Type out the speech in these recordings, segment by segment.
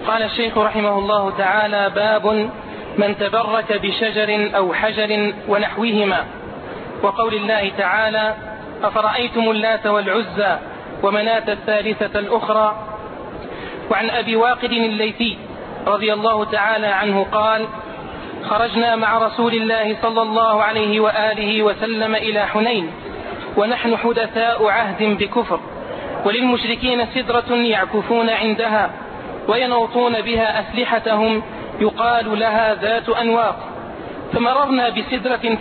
قال الشيخ رحمه الله تعالى: باب من تبرك بشجر أو حجر ونحوهما. وقول الله تعالى: أفرأيتم اللات والعزى ومناة الثالثة الأخرى. وعن أبي واقد الليثي رضي الله تعالى عنه قال: خرجنا مع رسول الله صلى الله عليه وآله وسلم إلى حنين ونحن حدثاء عهد بكفر، وللمشركين سدرة يعكفون عندها وينوطون بها أسلحتهم يقال لها ذات أنواط، فمررنا بسدرة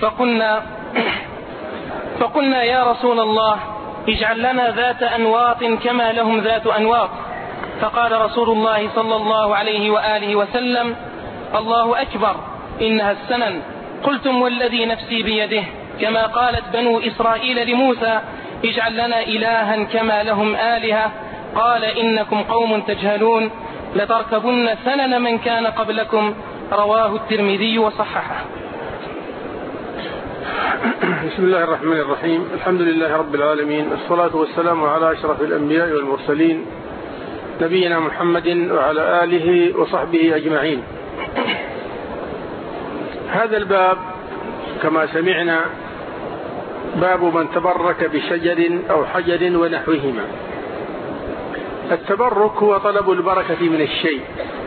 فقلنا يا رسول الله اجعل لنا ذات أنواط كما لهم ذات أنواط. فقال رسول الله صلى الله عليه وآله وسلم: الله أكبر إنها السنن. قلتم والذي نفسي بيده، كما قالت بنو إسرائيل لموسى اجعل لنا إلها كما لهم آلهة. قال إنكم قوم تجهلون لتركبن سنن من كان قبلكم. رواه الترمذي وصححه. بسم الله الرحمن الرحيم. الحمد لله رب العالمين، الصلاة والسلام على أشرف الأنبياء والمرسلين نبينا محمد وعلى آله وصحبه أجمعين. هذا الباب كما سمعنا باب من تبرك بشجر أو حجر ونحوهما. التبرك هو طلب البركة من الشيء.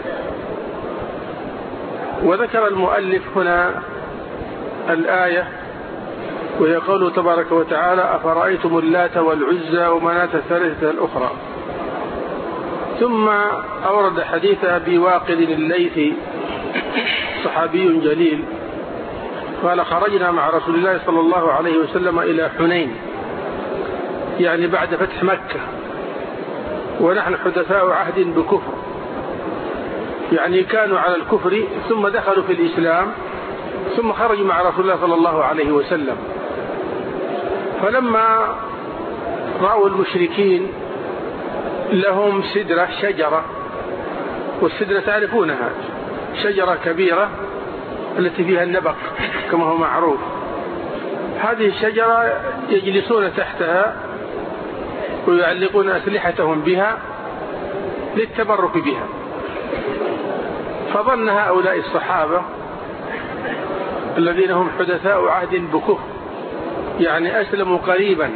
وذكر المؤلف هنا الآية وهي قوله تبارك وتعالى: أفرأيتم اللات والعزى ومناة الثالثة الأخرى. ثم أورد حديث أبي واقد الليثي صحابي جليل قال: خرجنا مع رسول الله صلى الله عليه وسلم إلى حنين، يعني بعد فتح مكة، ونحن حدثاء عهد بكفر، يعني كانوا على الكفر ثم دخلوا في الإسلام ثم خرجوا مع رسول الله صلى الله عليه وسلم. فلما رأوا المشركين لهم سدرة شجرة، والسدرة تعرفونها، شجرة كبيرة التي فيها النبق كما هو معروف. هذه الشجرة يجلسون تحتها ويعلقون أسلحتهم بها للتبرك بها. فظن هؤلاء الصحابة الذين هم حدثاء عهد بكفر، يعني أسلموا قريبا،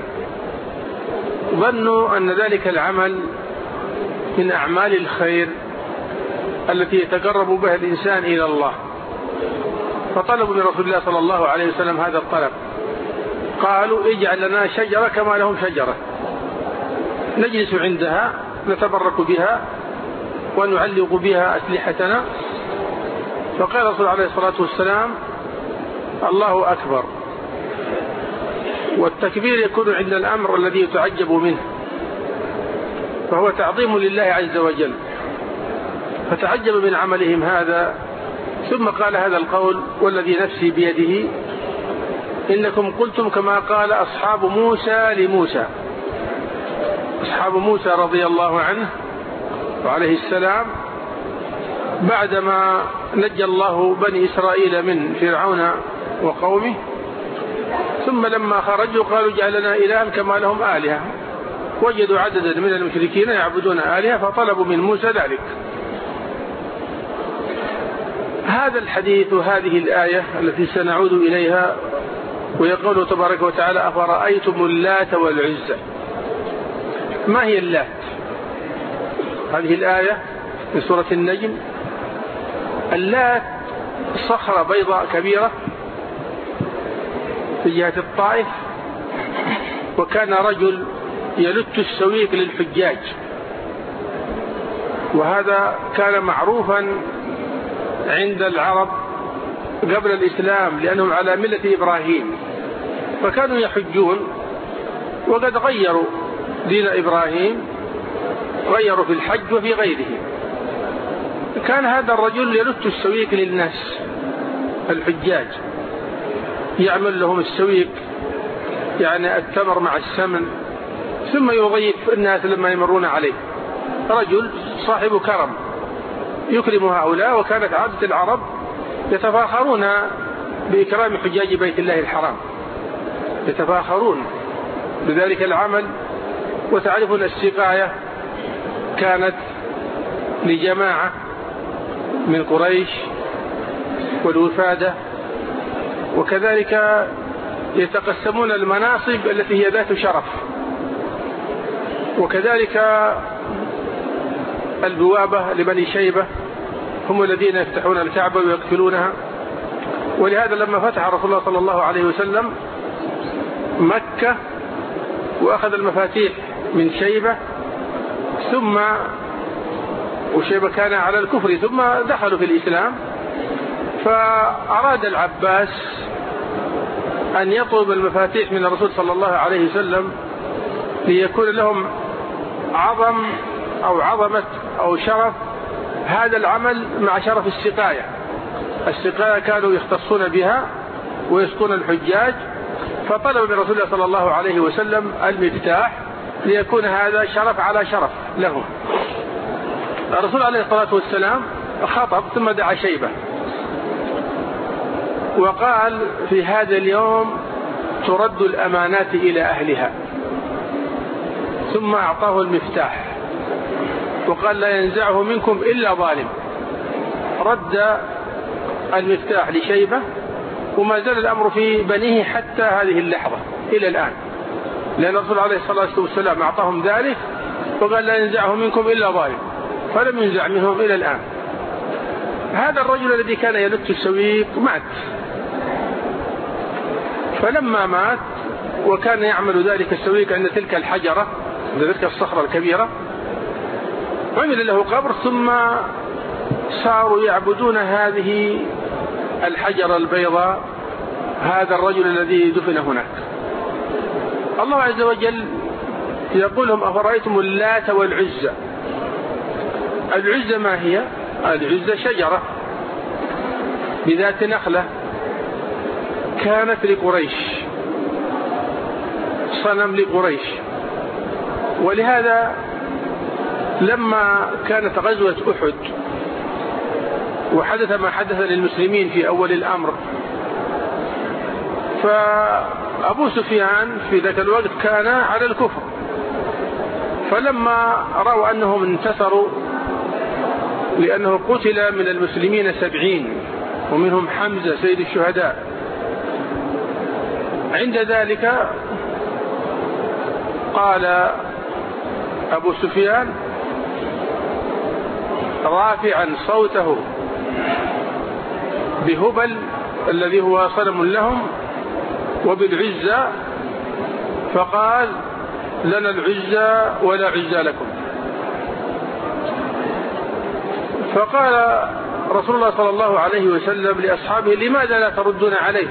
ظنوا أن ذلك العمل من أعمال الخير التي يتقرب بها الإنسان إلى الله، فطلبوا من رسول الله صلى الله عليه وسلم هذا الطلب. قالوا: اجعل لنا شجرة كما لهم شجرة نجلس عندها نتبرك بها ونعلق بها أسلحتنا. فقال رسول عليه الصلاة والسلام: الله أكبر. والتكبير يكون عند الأمر الذي يتعجب منه، فهو تعظيم لله عز وجل، فتعجب من عملهم هذا. ثم قال هذا القول: والذي نفسي بيده إنكم قلتم كما قال أصحاب موسى لموسى. أصحاب موسى رضي الله عنه وعليه السلام بعدما نجى الله بني إسرائيل من فرعون وقومه، ثم لما خرجوا قالوا: اجعل لنا إلها كما لهم آلهة. وجدوا عددا من المشركين يعبدون آلهة فطلبوا من موسى ذلك. هذا الحديث وهذه الآية التي سنعود إليها ويقول تبارك وتعالى: أفرأيتم اللات والعزى. ما هي اللات؟ هذه الآية في سورة النجم. اللات صخرة بيضاء كبيرة في جهة الطائف، وكان رجل يلت السويق للحجاج، وهذا كان معروفا عند العرب قبل الإسلام لأنهم على ملة إبراهيم، فكانوا يحجون وقد غيروا دين إبراهيم، غيروا في الحج وفي غيره. كان هذا الرجل يلت السويق للناس الحجاج، يعمل لهم السويق يعني التمر مع السمن، ثم يضيف الناس لما يمرون عليه. رجل صاحب كرم يكرم هؤلاء، وكانت عادة العرب يتفاخرون بإكرام حجاج بيت الله الحرام، يتفاخرون بذلك العمل. وتعرفون السقاية كانت لجماعة من قريش والوفادة، وكذلك يتقسمون المناصب التي هي ذات شرف، وكذلك البوابة لبني شيبة هم الذين يفتحون الكعبة ويقفلونها. ولهذا لما فتح رسول الله صلى الله عليه وسلم مكة وأخذ المفاتيح من شيبة، وشيبة كان على الكفر ثم دخلوا في الإسلام، فأراد العباس أن يطلب المفاتيح من الرسول صلى الله عليه وسلم ليكون لهم عظمة أو شرف هذا العمل مع شرف السقاية. السقاية كانوا يختصون بها ويسقون الحجاج، فطلب من رسول الله صلى الله عليه وسلم المفتاح ليكون هذا شرف على شرف لهم. الرسول عليه الصلاة والسلام خطب ثم دعا شيبة وقال: في هذا اليوم ترد الأمانات إلى أهلها. ثم أعطاه المفتاح وقال: لا ينزعه منكم إلا ظالم. رد المفتاح لشيبة، وما زال الأمر في بنيه حتى هذه اللحظة إلى الآن، لأن الرسول عليه الصلاة والسلام أعطاهم ذلك وقال: لا ينزعه منكم إلا ظالم، فلم ينزع منهم إلى الآن. هذا الرجل الذي كان يلت السويق مات، فلما مات وكان يعمل ذلك السويق عند تلك الحجرة، عند تلك الصخرة الكبيرة، عمل له قبر، ثم صاروا يعبدون هذه الحجرة البيضاء، هذا الرجل الذي دفن هناك. الله عز وجل يقول لهم: أفرأيتم اللات والعزى. العزى ما هي؟ العزى شجرة بذات نخلة كانت لقريش، صنم لقريش. ولهذا لما كانت غزوة أحد وحدث ما حدث للمسلمين في أول الأمر، فأبو سفيان في ذاك الوقت كان على الكفر، فلما رأوا أنهم انتصروا، لأنه قتل من المسلمين 70 ومنهم حمزة سيد الشهداء، عند ذلك قال أبو سفيان رافعا صوته بهبل الذي هو صنم لهم وبالعزى، فقال: لنا العزى ولا عزى لكم. فقال رسول الله صلى الله عليه وسلم لأصحابه: لماذا لا تردون عليه؟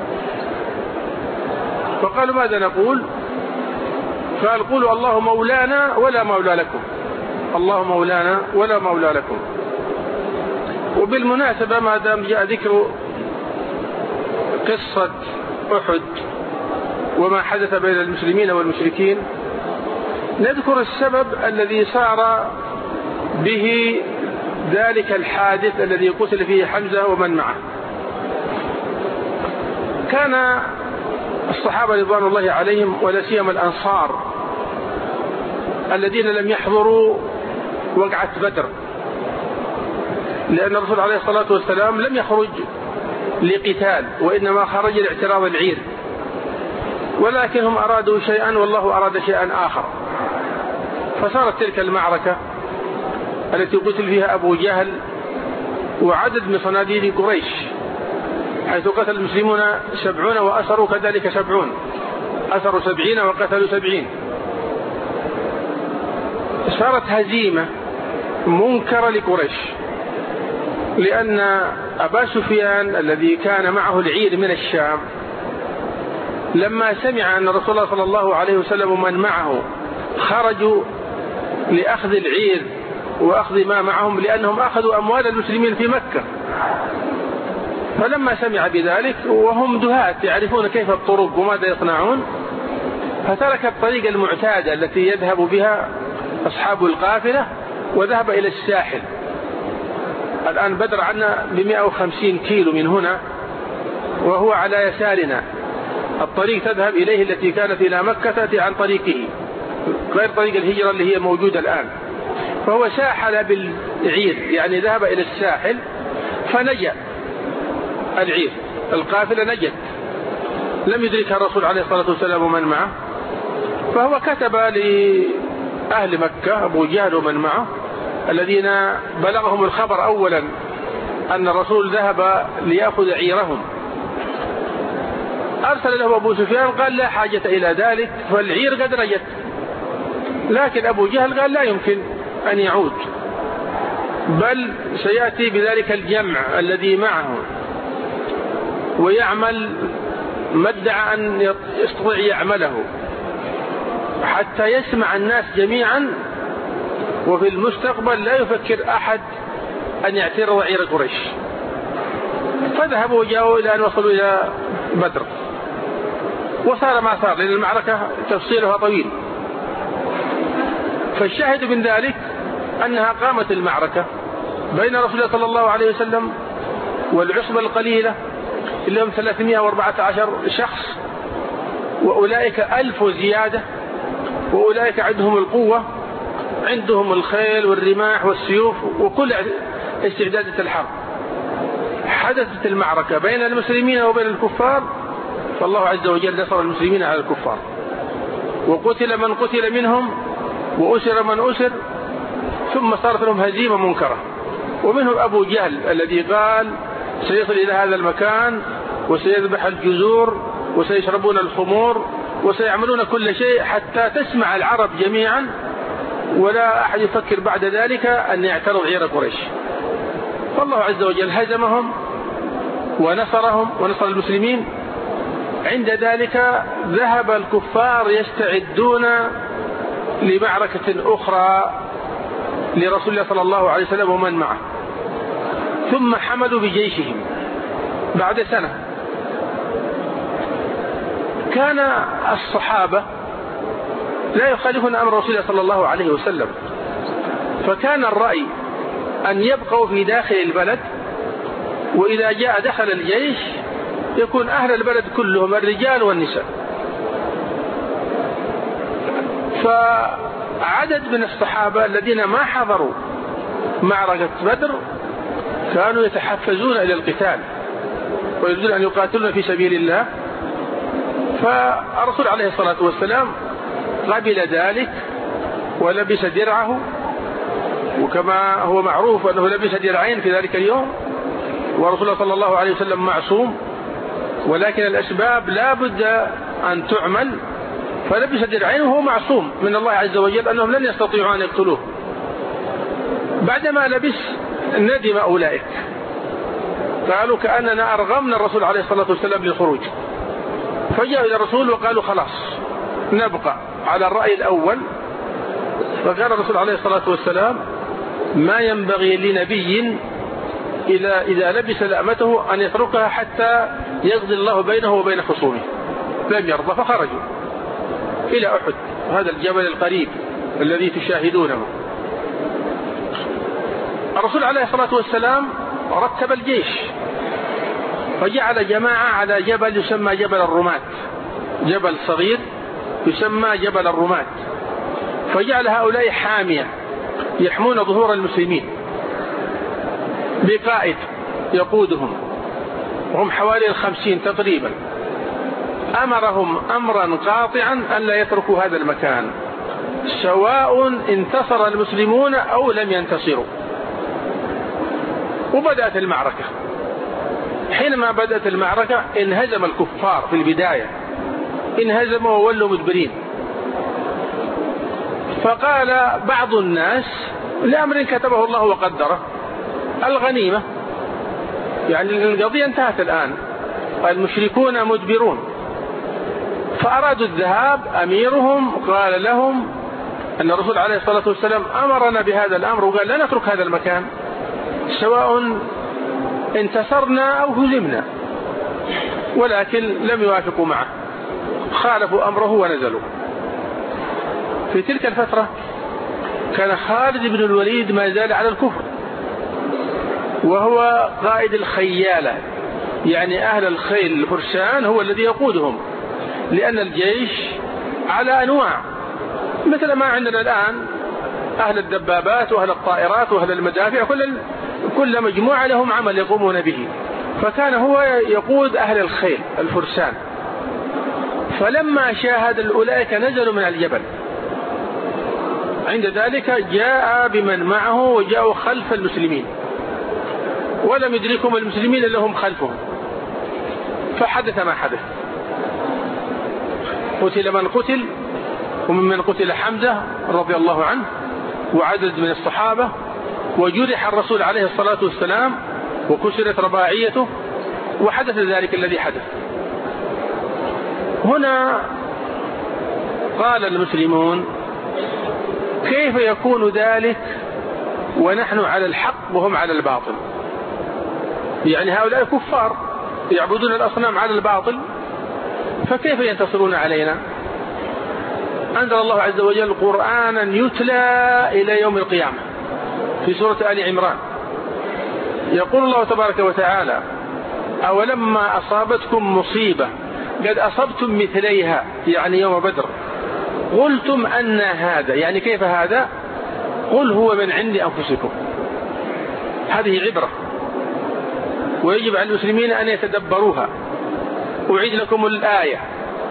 فقالوا: ماذا نقول؟ قال: قولوا الله مولانا ولا مولى لكم، الله مولانا ولا مولى لكم. وبالمناسبة ما دام جاء ذكر قصة أحد وما حدث بين المسلمين والمشركين، نذكر السبب الذي صار به ذلك الحادث الذي قتل فيه حمزة ومن معه. كان الصحابة رضوان الله عليهم ولا سيما الأنصار الذين لم يحضروا وقعة بدر، لأن الرسول عليه الصلاة والسلام لم يخرج لقتال وإنما خرج لاعتراض العير، ولكنهم أرادوا شيئا والله أراد شيئا آخر. فصارت تلك المعركة التي قتل فيها أبو جهل وعدد من صناديد قريش، حيث قتل المسلمون 70 وأسروا كذلك 70، أسروا 70 وقتلوا 70. صارت هزيمة منكرة لقريش، لأن أبا سفيان الذي كان معه العير من الشام لما سمع أن رسول الله صلى الله عليه وسلم ومن معه خرجوا لأخذ العير وأخذ ما معهم، لأنهم أخذوا أموال المسلمين في مكة، فلما سمع بذلك وهم دهاة يعرفون كيف الطرق وماذا يصنعون، فترك الطريق المعتادة التي يذهب بها أصحاب القافلة وذهب إلى الساحل. الآن بدر عنا ب150 كيلو من هنا، وهو على يسارنا، الطريق تذهب إليه التي كانت إلى مكة تأتي عن طريقه، غير طريق الهجرة اللي هي موجودة الآن. فهو ساحل بالعير، يعني ذهب إلى الساحل فنجا العير، القافلة نجت، لم يدركها الرسول عليه الصلاة والسلام ومن معه. فهو كتب لأهل مكة أبو جهل ومن معه الذين بلغهم الخبر أولا أن الرسول ذهب ليأخذ عيرهم، أرسل له أبو سفيان قال لا حاجة إلى ذلك فالعير قد نجت، لكن أبو جهل قال لا يمكن أن يعود، بل سيأتي بذلك الجمع الذي معه ويعمل ما ادعى أن يستطيع يعمله حتى يسمع الناس جميعا، وفي المستقبل لا يفكر أحد أن يعترض عير قريش. فذهبوا وجاءوا إلى أن وصلوا إلى بدر، وصار ما صار، لأن المعركة تفصيلها طويل. فالشاهد من ذلك أنها قامت المعركة بين رسول الله صلى الله عليه وسلم والعصبة القليلة اللي هم 314 شخص، وأولئك 1000 زيادة، وأولئك عندهم القوة، عندهم الخيل والرماح والسيوف وكل استعدادات الحرب. حدثت المعركة بين المسلمين وبين الكفار، فالله عز وجل نصر المسلمين على الكفار، وقتل من قتل منهم وأسر من أسر، ثم صارت لهم هزيمة منكرة. ومنهم أبو جهل الذي قال سيصل إلى هذا المكان وسيذبح الجزور وسيشربون الخمور وسيعملون كل شيء حتى تسمع العرب جميعا، ولا أحد يفكر بعد ذلك أن يعترض عير قريش. فالله عز وجل هزمهم ونصرهم ونصر المسلمين. عند ذلك ذهب الكفار يستعدون لمعركة أخرى لرسول الله صلى الله عليه وسلم ومن معه، ثم حملوا بجيشهم بعد سنة. كان الصحابة لا يخالفون أمر رسول الله صلى الله عليه وسلم، فكان الرأي أن يبقوا في داخل البلد، وإذا جاء دخل الجيش يكون أهل البلد كلهم الرجال والنساء. فعدد من الصحابة الذين ما حضروا معركة بدر كانوا يتحفزون إلى القتال ويريدون أن يقاتلون في سبيل الله. فالرسول عليه الصلاة والسلام قبل ذلك ولبس درعه، وكما هو معروف أنه لبس درعين في ذلك اليوم، ورسول الله صلى الله عليه وسلم معصوم، ولكن الأسباب لا بد أن تعمل، فلبس درعين وهو معصوم من الله عز وجل أنهم لن يستطيعوا أن يقتلوه. بعدما لبس ندم أولئك، قالوا كأننا أرغمنا الرسول عليه الصلاة والسلام للخروج، فجاءوا إلى الرسول وقالوا خلاص نبقى على الرأي الأول. فقال الرسول عليه الصلاة والسلام ما ينبغي لنبي إذا لبس لأمته أن يتركها حتى يقضي الله بينه وبين خصومه. لم يرضى فخرجوا إلى أحد، هذا الجبل القريب الذي تشاهدونه. الرسول عليه الصلاة والسلام رتب الجيش فجعل جماعة على جبل يسمى جبل الرماة، جبل صغير يسمى جبل الرماة، فجعل هؤلاء حامية يحمون ظهور المسلمين بقائد يقودهم، وهم حوالي 50 تقريبا. أمرهم أمرا قاطعا أن لا يتركوا هذا المكان سواء انتصر المسلمون أو لم ينتصروا. وبدأت المعركة. حينما بدأت المعركة انهزم الكفار في البداية، انهزموا وولوا مدبرين. فقال بعض الناس لأمر كتبه الله وقدره الغنيمة، يعني القضية انتهت الآن، المشركون مدبرون. فأرادوا الذهاب. أميرهم قال لهم أن الرسول عليه الصلاة والسلام أمرنا بهذا الأمر، وقال لا نترك هذا المكان سواء انتصرنا أو هزمنا، ولكن لم يوافقوا معه، خالفوا أمره ونزلوا. في تلك الفترة كان خالد بن الوليد ما زال على الكفر، وهو قائد الخيالة، يعني أهل الخيل الفرسان هو الذي يقودهم، لأن الجيش على أنواع مثل ما عندنا الآن أهل الدبابات وأهل الطائرات وأهل المدافع، كل مجموعة لهم عمل يقومون به، فكان هو يقود أهل الخيل الفرسان. فلما شاهد أولئك نزلوا من الجبل، عند ذلك جاء بمن معه وجاءوا خلف المسلمين، ولم يدركهم المسلمين إلا هم خلفهم، فحدث ما حدث. قتل من قتل، وممن قتل حمزة رضي الله عنه وعدد من الصحابة، وجرح الرسول عليه الصلاة والسلام وكسرت رباعيته، وحدث ذلك الذي حدث. هنا قال المسلمون: كيف يكون ذلك ونحن على الحق وهم على الباطل؟ يعني هؤلاء كفار يعبدون الأصنام على الباطل، فكيف ينتصرون علينا؟ أنزل الله عز وجل قرآنا يتلى إلى يوم القيامة في سورة آل عمران، يقول الله تبارك وتعالى: أولما أصابتكم مصيبة قد أصبتم مثليها، يعني يوم بدر، قلتم أن هذا، يعني كيف هذا؟ قل هو من عند أنفسكم. هذه عبرة، ويجب على المسلمين أن يتدبروها. أعيد لكم الآية: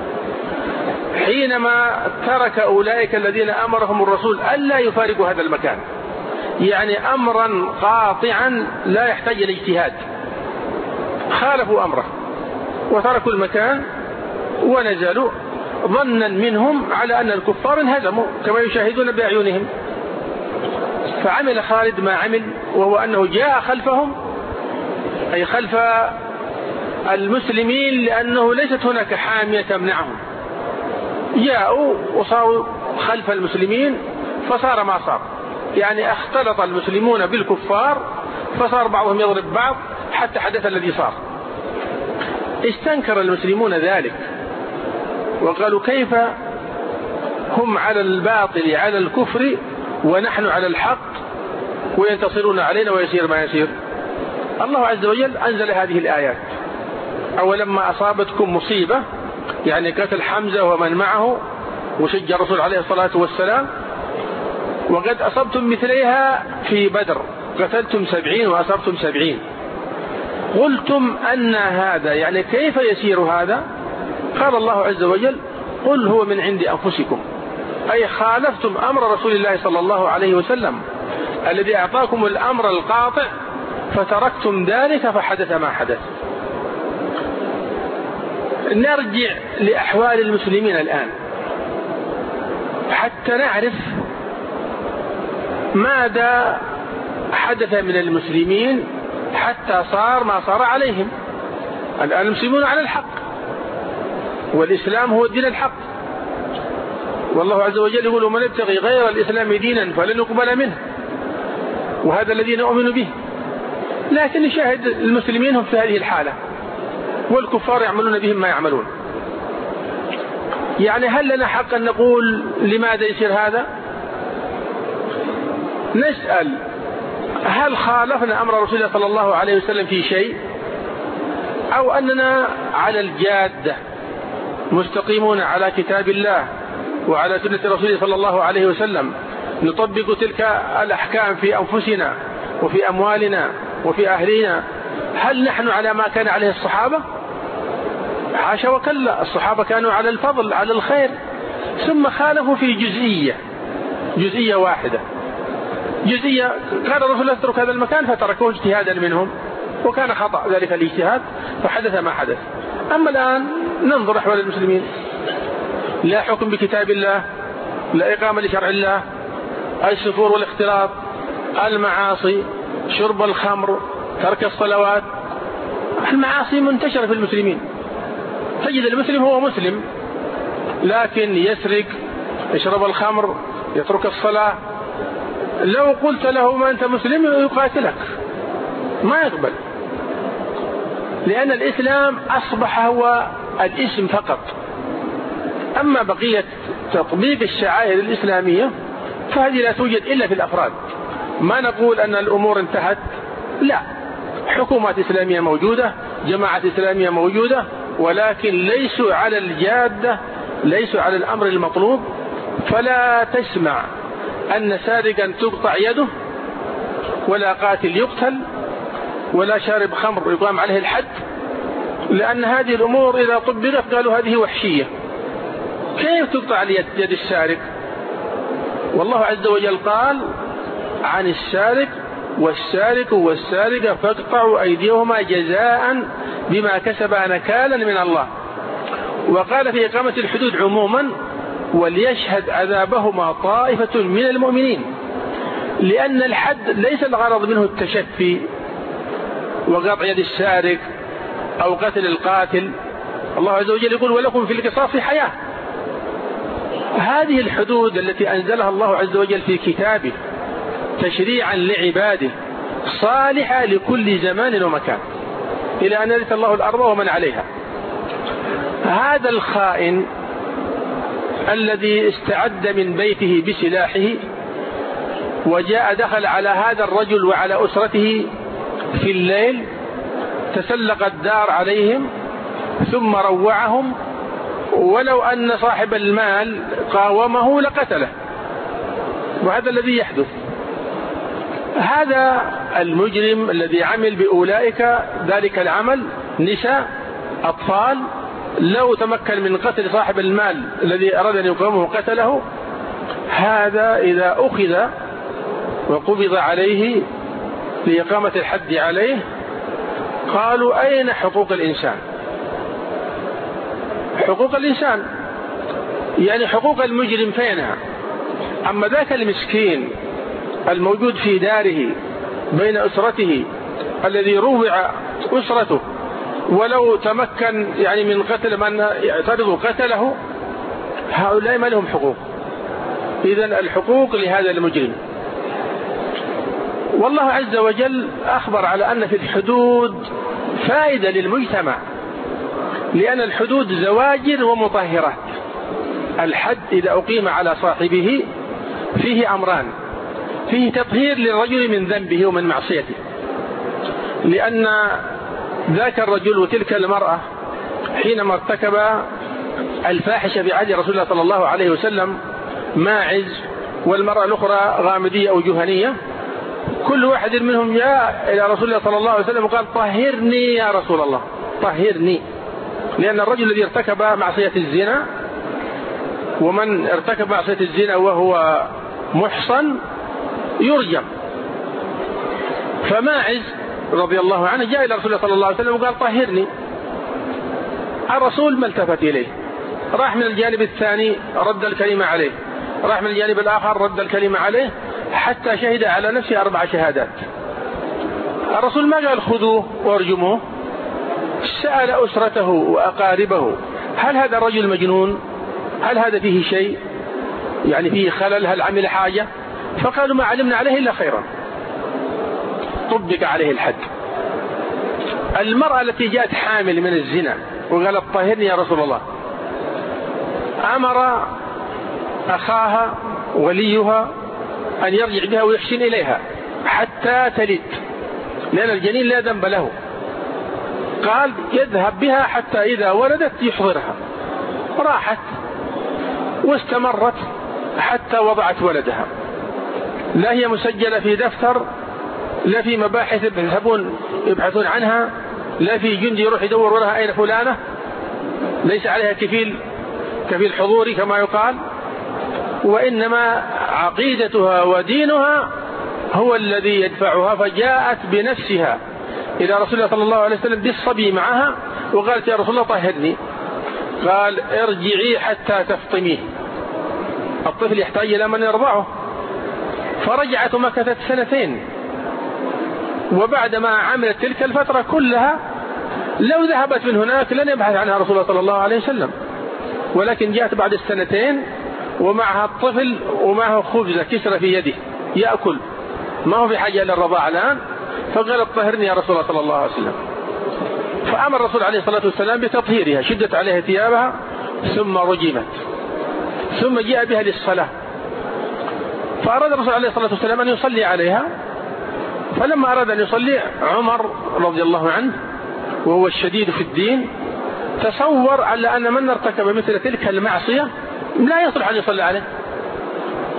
حينما ترك أولئك الذين أمرهم الرسول ألا يفارقوا هذا المكان، يعني أمرا قاطعا لا يحتاج إلى اجتهاد، خالفوا أمره وتركوا المكان ونزلوا ظنا منهم على أن الكفار انهزموا كما يشاهدون بأعينهم. فعمل خالد ما عمل، وهو أنه جاء خلفهم، أي خلف المسلمين، لأنه ليست هناك حامية تمنعهم، جاءوا وصاروا خلف المسلمين، فصار ما صار، يعني اختلط المسلمون بالكفار، فصار بعضهم يضرب بعض حتى حدث الذي صار. استنكر المسلمون ذلك وقالوا: كيف هم على الباطل على الكفر ونحن على الحق وينتصرون علينا ويسير ما يسير؟ الله عز وجل أنزل هذه الآيات: أولما أصابتكم مصيبة، يعني قتل حمزة ومن معه وشج الرسول عليه الصلاة والسلام، وقد أصبتم مثليها في بدر، قتلتم 70 وأصبتم 70، قلتم أن هذا، يعني كيف يسير هذا؟ قال الله عز وجل: قل هو من عند أنفسكم، أي خالفتم أمر رسول الله صلى الله عليه وسلم الذي أعطاكم الأمر القاطع، فتركتم ذلك فحدث ما حدث. نرجع لأحوال المسلمين الآن حتى نعرف ماذا حدث من المسلمين حتى صار ما صار عليهم. الآن المسلمون على الحق، والإسلام هو الدين الحق، والله عز وجل يقول: ومن يبتغي غير الإسلام دينا فلن يقبل منه، وهذا الذي نؤمن به. لكن يشاهد المسلمين هم في هذه الحالة، والكفار يعملون بهم ما يعملون. يعني هل لنا حق أن نقول لماذا يصير هذا؟ نسأل: هل خالفنا أمر رسول الله صلى الله عليه وسلم في شيء، أو أننا على الجادة مستقيمون على كتاب الله وعلى سنة رسوله صلى الله عليه وسلم، نطبق تلك الأحكام في أنفسنا وفي أموالنا وفي أهلنا؟ هل نحن على ما كان عليه الصحابة؟ حاشا وكلا، الصحابة كانوا على الفضل على الخير، ثم خالفوا في جزئية واحدة، جزئية قال الرسول: اترك هذا المكان، فتركوه اجتهادا منهم، وكان خطأ ذلك الاجتهاد فحدث ما حدث. أما الآن ننظر أحوال المسلمين، لا حكم بكتاب الله، لا إقامة لشرع الله، السفور والاختلاط، المعاصي، شرب الخمر، ترك الصلوات. المعاصي منتشرة في المسلمين، تجد المسلم هو مسلم لكن يسرق، يشرب الخمر، يترك الصلاة. لو قلت له ما أنت مسلم يقاتلك، ما يقبل، لأن الإسلام أصبح هو الاسم فقط. أما بقية تطبيق الشعائر الإسلامية فهذه لا توجد إلا في الأفراد. ما نقول أن الأمور انتهت، لا، حكومات إسلامية موجودة، جماعات إسلامية موجودة، ولكن ليسوا على الجادة، ليسوا على الأمر المطلوب. فلا تسمع أن سارقا تقطع يده، ولا قاتل يقتل، ولا شارب خمر يقام عليه الحد، لأن هذه الأمور إذا طبقت قالوا هذه وحشية. كيف تقطع يد السارق؟ والله عز وجل قال عن السارق: والسارق والسارقة فاقطعوا أيديهما جزاء بما كسبا نكالا من الله. وقال في إقامة الحدود عموما: وليشهد عذابهما طائفة من المؤمنين، لأن الحد ليس الغرض منه التشفي وقطع يد السارق أو قتل القاتل. الله عز وجل يقول: ولكم في القصاص حياة. هذه الحدود التي أنزلها الله عز وجل في كتابه تشريعا لعباده صالحة لكل زمان ومكان إلى أن يرث الله الأرض ومن عليها. هذا الخائن الذي استعد من بيته بسلاحه وجاء دخل على هذا الرجل وعلى أسرته في الليل، تسلق الدار عليهم ثم روعهم، ولو أن صاحب المال قاومه لقتله. وهذا الذي يحدث. هذا المجرم الذي عمل بأولئك ذلك العمل، نساء، أطفال، لو تمكن من قتل صاحب المال الذي أراد أن يقاومه قتله. هذا إذا أخذ وقبض عليه لإقامة الحد عليه قالوا: أين حقوق الإنسان؟ حقوق الإنسان يعني حقوق المجرم فينها؟ أما ذاك المسكين الموجود في داره بين أسرته الذي روع أسرته، ولو تمكن يعني من قتل من يعترض قتله، هؤلاء ما لهم حقوق. إذن الحقوق لهذا المجرم. والله عز وجل أخبر على أن في الحدود فائدة للمجتمع، لأن الحدود زواجر ومطهرات. الحد إذا أقيم على صاحبه فيه أمران: فيه تطهير للرجل من ذنبه ومن معصيته، لأن ذاك الرجل وتلك المرأة حينما ارتكب الفاحشة في عهد رسول الله صلى الله عليه وسلم، ماعز والمرأة الأخرى غامدية أو جهنية، كل واحد منهم جاء إلى رسول الله صلى الله عليه وسلم وقال: طهرني يا رسول الله، طهرني. لأن الرجل الذي ارتكب معصية الزنا، ومن ارتكب معصية الزنا وهو محصن يرجم. فماعز رضي الله عنه جاء إلى رسول الله صلى الله عليه وسلم وقال: طهرني. الرسول ما التفت إليه، راح من الجانب الثاني رد الكلمة عليه، راح من الجانب الآخر رد الكلمة عليه، حتى شهد على نفسه 4 شهادات. الرسول ما قال: خذوه وارجموه. سأل أسرته وأقاربه: هل هذا الرجل مجنون؟ هل هذا فيه شيء يعني فيه خلل؟ هل عمل حاجة؟ فقالوا: ما علمنا عليه إلا خيرا. طبق عليه الحد. المرأة التي جاءت حامل من الزنا وقالت: طهرني يا رسول الله، أمر أخاها وليها أن يرجع بها ويحسن إليها حتى تلد، لأن الجنين لا ذنب له. قال: يذهب بها حتى إذا ولدت يحضرها. راحت واستمرت حتى وضعت ولدها. لا هي مسجلة في دفتر، لا في مباحث يبحثون عنها، لا في جندي يروح يدور لها أين فلانة، ليس عليها كفيل حضوري كما يقال، وإنما عقيدتها ودينها هو الذي يدفعها. فجاءت بنفسها إلى رسول الله صلى الله عليه وسلم بالصبي معها وقالت: يا رسول الله طهرني. قال: ارجعي حتى تفطميه. الطفل يحتاج إلى من يرضعه. فرجعت ومكثت 2 وبعدما عملت تلك الفترة كلها لو ذهبت من هناك لن يبحث عنها رسول الله صلى الله عليه وسلم، ولكن جاءت بعد 2 ومعها الطفل ومعه خبزة كسرة في يده يأكل، ما هو في حاجة إلى الرضاعة الآن. فقالت: طهرني يا رسول الله صلى الله عليه وسلم. فأمر الرسول عليه الصلاة والسلام بتطهيرها، شدت عليها ثيابها ثم رجمت، ثم جاء بها للصلاة. فأراد الرسول عليه الصلاة والسلام أن يصلي عليها، فلما أراد أن يصلي عمر رضي الله عنه وهو الشديد في الدين تصور على أن من ارتكب مثل تلك المعصية لا يصلح أن يصلي عليه،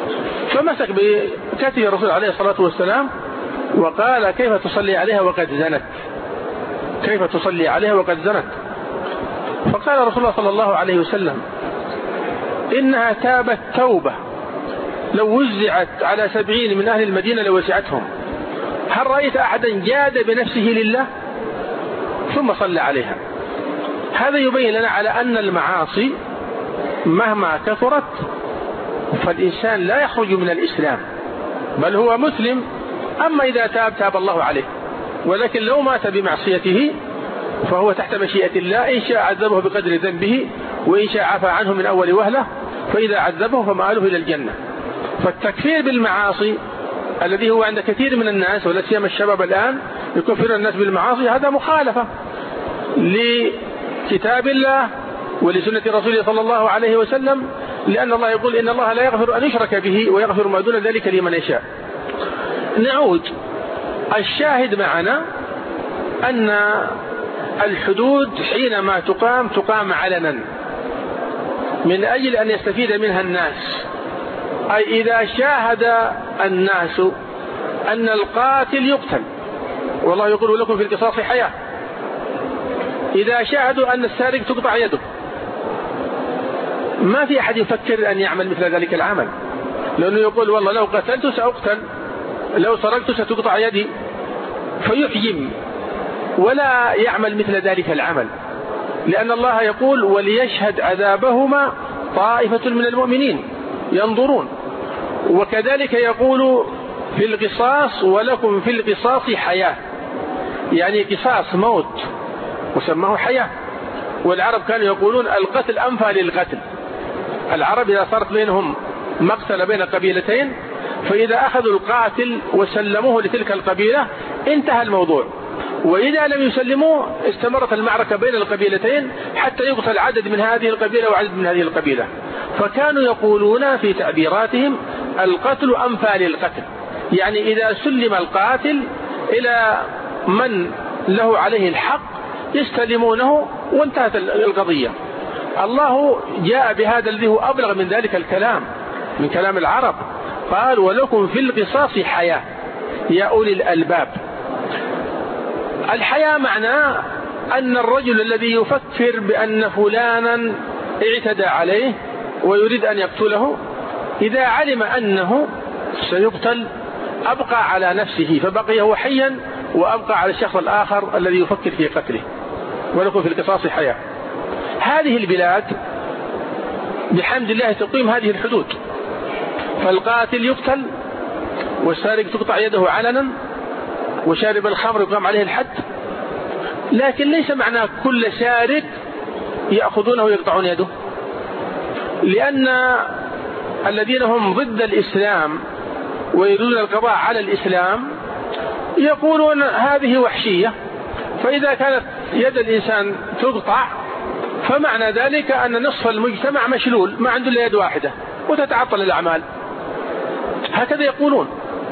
فمسك بكتف الرسول عليه الصلاة والسلام وقال: كيف تصلي عليها وقد زنت؟ كيف تصلي عليها وقد زنت؟ فقال رسول الله صلى الله عليه وسلم: إنها تابت توبة لو وزعت على 70 من أهل المدينة لوسعتهم. هل رأيت أحدا جاد بنفسه لله ثم صلى عليها؟ هذا يبين لنا على أن المعاصي مهما كثرت فالإنسان لا يخرج من الإسلام، بل هو مسلم. أما إذا تاب الله عليه، ولكن لو مات بمعصيته فهو تحت مشيئة الله، إن شاء عذبه بقدر ذنبه، وإن شاء عفى عنه من أول وهلة، فإذا عذبه فمآله إلى الجنة. فالتكفير بالمعاصي الذي هو عند كثير من الناس ولا سيما الشباب الآن يكفر الناس بالمعاصي، هذا مخالفة لكتاب الله ولسنة رسوله صلى الله عليه وسلم، لأن الله يقول: إن الله لا يغفر أن يشرك به ويغفر ما دون ذلك لمن يشاء. نعود، الشاهد معنا أن الحدود حينما تقام علنا من أجل أن يستفيد منها الناس. أي إذا شاهد الناس أن القاتل يقتل، والله يقول: لكم في القصاص حياة. إذا شاهدوا أن السارق تقطع يده، ما في أحد يفكر أن يعمل مثل ذلك العمل، لأنه يقول: والله لو قتلت سأقتل، لو سرقت ستقطع يدي، فيحجم ولا يعمل مثل ذلك العمل، لأن الله يقول: وليشهد عذابهما طائفة من المؤمنين ينظرون. وكذلك يقول في القصاص: ولكم في القصاص حياة، يعني قصاص موت وسماه حياة. والعرب كانوا يقولون: القتل أنفى للقتل. العرب إذا صارت بينهم مقتل بين قبيلتين، فإذا أخذوا القاتل وسلموه لتلك القبيلة انتهى الموضوع، وإذا لم يسلموه استمرت المعركة بين القبيلتين حتى يقتل عدد من هذه القبيلة وعدد من هذه القبيلة. فكانوا يقولون في تعبيراتهم: القتل أنفى للقتل، يعني إذا سلم القاتل إلى من له عليه الحق يستلمونه وانتهت القضية. الله جاء بهذا الذي هو أبلغ من ذلك الكلام، من كلام العرب، قال: ولكم في القصاص حياة يا أولي الألباب. الحياة معناه أن الرجل الذي يفكر بأن فلانا اعتدى عليه ويريد أن يقتله، إذا علم أنه سيقتل أبقى على نفسه فبقي هو حيا، وأبقى على الشخص الآخر الذي يفكر في قتله. ولكم في القصاص حياة. هذه البلاد بحمد الله تقيم هذه الحدود، فالقاتل يقتل، والسارق تقطع يده علنا، وشارب الخمر يقام عليه الحد. لكن ليس معنى كل سارق يأخذونه ويقطعون يده، لأن الذين هم ضد الإسلام ويريدون القضاء على الإسلام يقولون هذه وحشية، فإذا كانت يد الإنسان تقطع فمعنى ذلك أن نصف المجتمع مشلول ما عنده إلا يد واحدة وتتعطل الأعمال. هكذا يقولون.